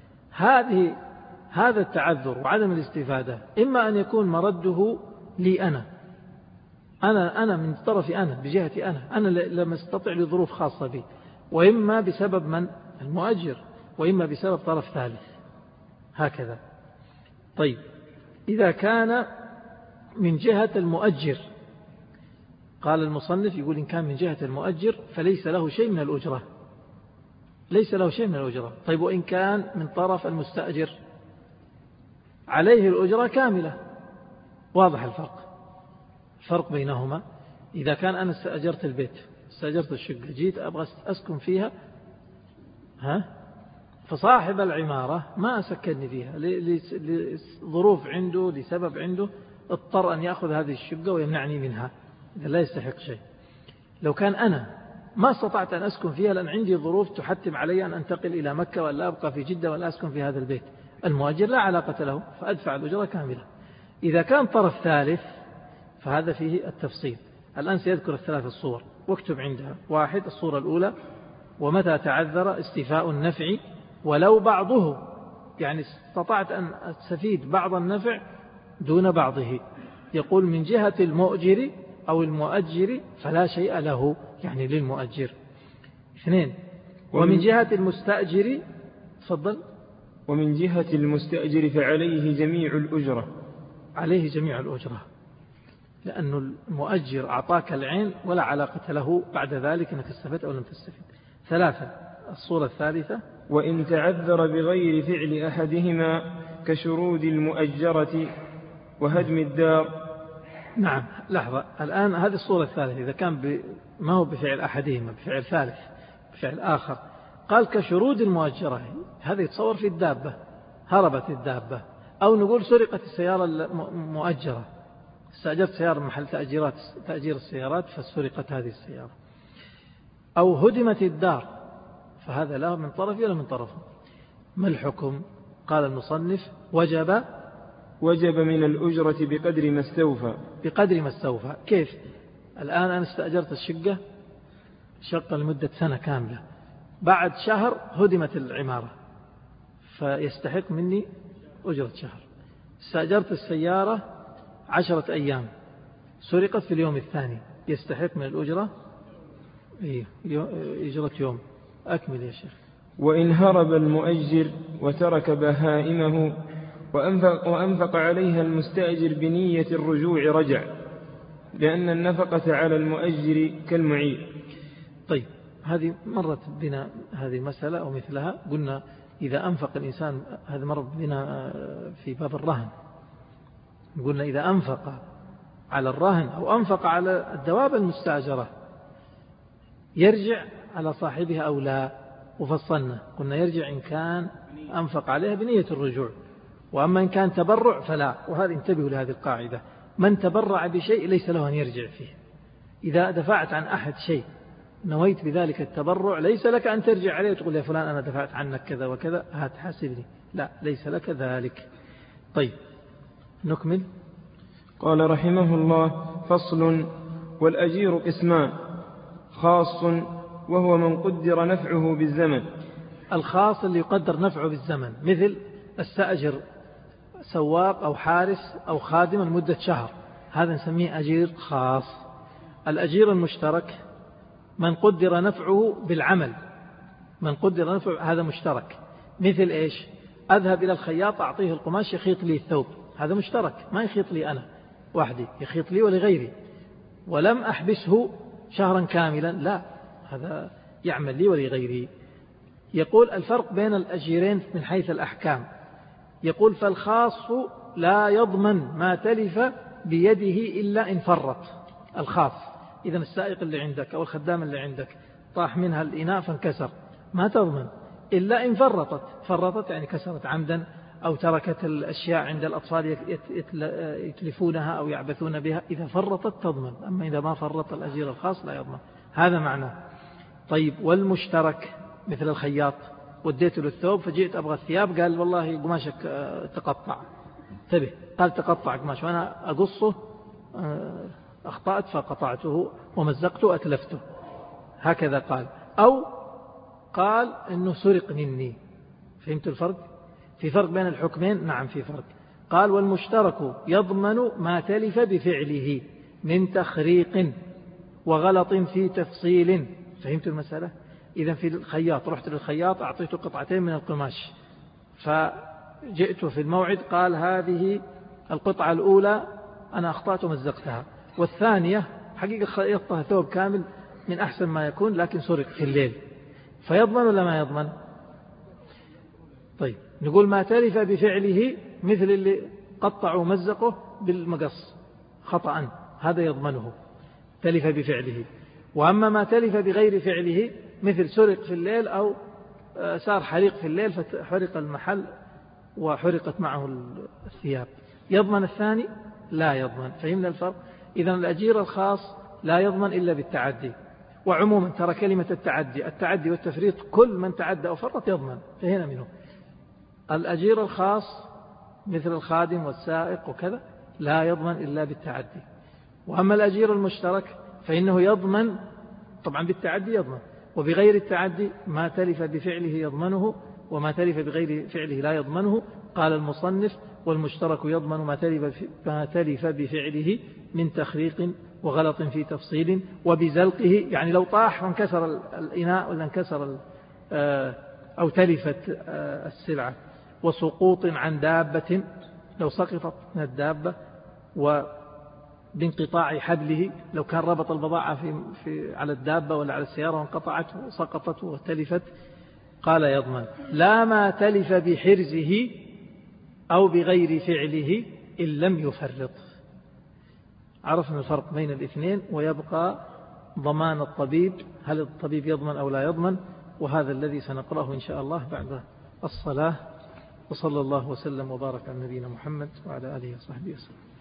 هذا التعذر وعدم الاستفادة إما أن يكون مرده لي أنا من طرفي أنا، بجهتي أنا لم أستطع لظروف خاصة بي، وإما بسبب من؟ المؤجر، وإما بسبب طرف ثالث، هكذا. طيب، إذا كان من جهة المؤجر، قال المصنف يقول إن كان من جهة المؤجر فليس له شيء من الأجرة، ليس له شيء من الأجرة. طيب، وإن كان من طرف المستأجر عليه الأجرة كاملة. واضح الفرق بينهما. إذا كان أنا استأجرت البيت، استأجرت الشقة، جيت أبغى أسكن فيها، فصاحب العمارة ما سكنني فيها لظروف عنده، لسبب عنده، اضطر أن يأخذ هذه الشقة ويمنعني منها، إذا لا يستحق شيء. لو كان أنا ما استطعت أن أسكن فيها لأن عندي ظروف تحتم علي أن أنتقل إلى مكة ولا أبقى في جدة ولا أسكن في هذا البيت، المؤجر لا علاقة له، فأدفع الأجرة كاملة. إذا كان طرف ثالث فهذا فيه التفصيل. الآن سيذكر 3 الصور واكتب عندها. 1 الصورة الأولى: ومتى تعذر استيفاء النفع ولو بعضه، يعني استطعت أن أستفيد بعض النفع دون بعضه، يقول من جهة المؤجر أو المؤجر فلا شيء له، يعني للمؤجر. 2 ومن جهة المستأجر، تفضل. ومن جهة المستأجر فعليه جميع الأجرة، عليه جميع الأجرة، لأن المؤجر أعطاك العين ولا علاقة له بعد ذلك أنك استفدت أو لم تستفد. 3 الصورة الثالثة: وإن تعذر بغير فعل أحدهما كشرود المؤجرة وهدم الدار. نعم، لحظة، الآن هذه الصورة الثالثة إذا كان ما هو بفعل أحدهما، بفعل ثالث، بفعل آخر. قال كشرود المؤجرة، هذا يتصور في الدابة، هربت الدابة، أو نقول سرقت السيارة المؤجرة، استأجرت سيارة محل تأجير السيارات فسرقت هذه السيارة، أو هدمت الدار، فهذا لا من طرفي ولا من طرفه. ما الحكم؟ قال المصنف: وجب من الأجرة بقدر ما استوفى. بقدر ما استوفى. كيف؟ الآن أنا استأجرت شقة لمدة سنة كاملة، بعد شهر هدمت العمارة فيستحق مني أجرة شهر. استأجرت السيارة 10 أيام، سرقت في اليوم الثاني، يستحق من الأجرة أجرة يوم. أكمل يا شيخ. وإن هرب المؤجر وترك بهائمه وأنفق عليها المستأجر بنية الرجوع رجع، لأن النفقة على المؤجر كالمعير. طيب، هذه مرت بنا هذه المسألة أو مثلها، قلنا إذا أنفق الإنسان، هذا مرت بنا في باب الرهن، قلنا إذا أنفق على الرهن أو أنفق على الدواب المستأجرة يرجع على صاحبها أو لا، وفصلنا قلنا يرجع إن كان أنفق عليها بنية الرجوع، وأما إن كان تبرع فلا. وهذا انتبهوا لهذه القاعدة: من تبرع بشيء ليس له أن يرجع فيه. إذا دفعت عن أحد شيء نويت بذلك التبرع، ليس لك أن ترجع عليه وتقول يا فلان أنا دفعت عنك كذا وكذا، هتحاسبني، لا ليس لك ذلك. طيب نكمل. قال رحمه الله: فصل: والأجير قسمان: خاص وهو من قدر نفعه بالزمن. الخاص اللي يقدر نفعه بالزمن، مثل السأجر سواق أو حارس أو خادم لمدة شهر، هذا نسميه أجير خاص. الأجير المشترك من قدر نفعه بالعمل، من قدر نفعه هذا مشترك. مثل إيش؟ أذهب إلى الخياط أعطيه القماش يخيط لي الثوب، هذا مشترك، ما يخيط لي أنا وحدي، يخيط لي ولغيري، ولم أحبسه شهرا كاملا، لا، هذا يعمل لي ولغيري. يقول الفرق بين الأجيرين من حيث الأحكام، يقول: فالخاص لا يضمن ما تلف بيده إلا إن فرط. الخاص إذا السائق اللي عندك أو الخدام اللي عندك طاح منها الإناء فانكسر، ما تضمن إلا إن فرطت يعني كسرت عمدا أو تركت الأشياء عند الأطفال يتلفونها أو يعبثون بها، إذا فرطت تضمن، أما إذا ما فرط الأجير الخاص لا يضمن. هذا معناه. طيب والمشترك مثل الخياط، وديت له الثوب فجئت أبغى الثياب، قال والله قماشك تقطع، انتبه، قال تقطع قماش وأنا أقصه أخطأت فقطعته ومزقته أتلفته، هكذا قال. أو قال إنه سرق مني. فهمت الفرق؟ في فرق بين الحكمين؟ نعم في فرق. قال: والمشترك يضمن ما تلف بفعله من تخريق وغلط في تفصيل. فهمت المسألة؟ إذا في الخياط، رحت للخياط أعطيته قطعتين من القماش، فجئت في الموعد قال هذه القطعة الأولى أنا أخطأت ومزقتها، والثانية حقيقة خيطتها ثوب كامل من أحسن ما يكون لكن سرق في الليل، فيضمن ولا ما يضمن؟ طيب نقول ما تلف بفعله مثل اللي قطع ومزقه بالمقص خطأ، هذا يضمنه، تلف بفعله. وأما ما تلف بغير فعله مثل سرق في الليل أو صار حريق في الليل فحرق المحل وحرقت معه الثياب، يضمن الثاني؟ لا يضمن. فهمنا الفرق؟ إذن الأجير الخاص لا يضمن إلا بالتعدي. وعموما ترى كلمة التعدي والتفريط، كل من تعدى أو فرط يضمن، فهنا منه. الأجير الخاص مثل الخادم والسائق وكذا لا يضمن إلا بالتعدي. وأما الأجير المشترك فإنه يضمن طبعا بالتعدي يضمن، وبغير التعدي ما تلف بفعله يضمنه وما تلف بغير فعله لا يضمنه. قال المصنف: والمشترك يضمن ما تلف بفعله من تخريق وغلط في تفصيل وبزلقه، يعني لو طاح وانكسر الإناء ولا انكسر أو تلفت السلعة، وسقوط عن دابة، لو سقطت من الدابة، وبانقطاع حبله، لو كان ربط البضاعة على الدابة ولا على السيارة وانقطعت وسقطت وتلفت، قال يضمن. لا ما تلف بحرزه أو بغير فعله إن لم يفرط. عرفنا الفرق بين الاثنين، ويبقى ضمان الطبيب، هل الطبيب يضمن أو لا يضمن، وهذا الذي سنقرأه إن شاء الله بعد الصلاة. وصلى الله وسلم وبارك على نبينا محمد وعلى آله وصحبه وسلم.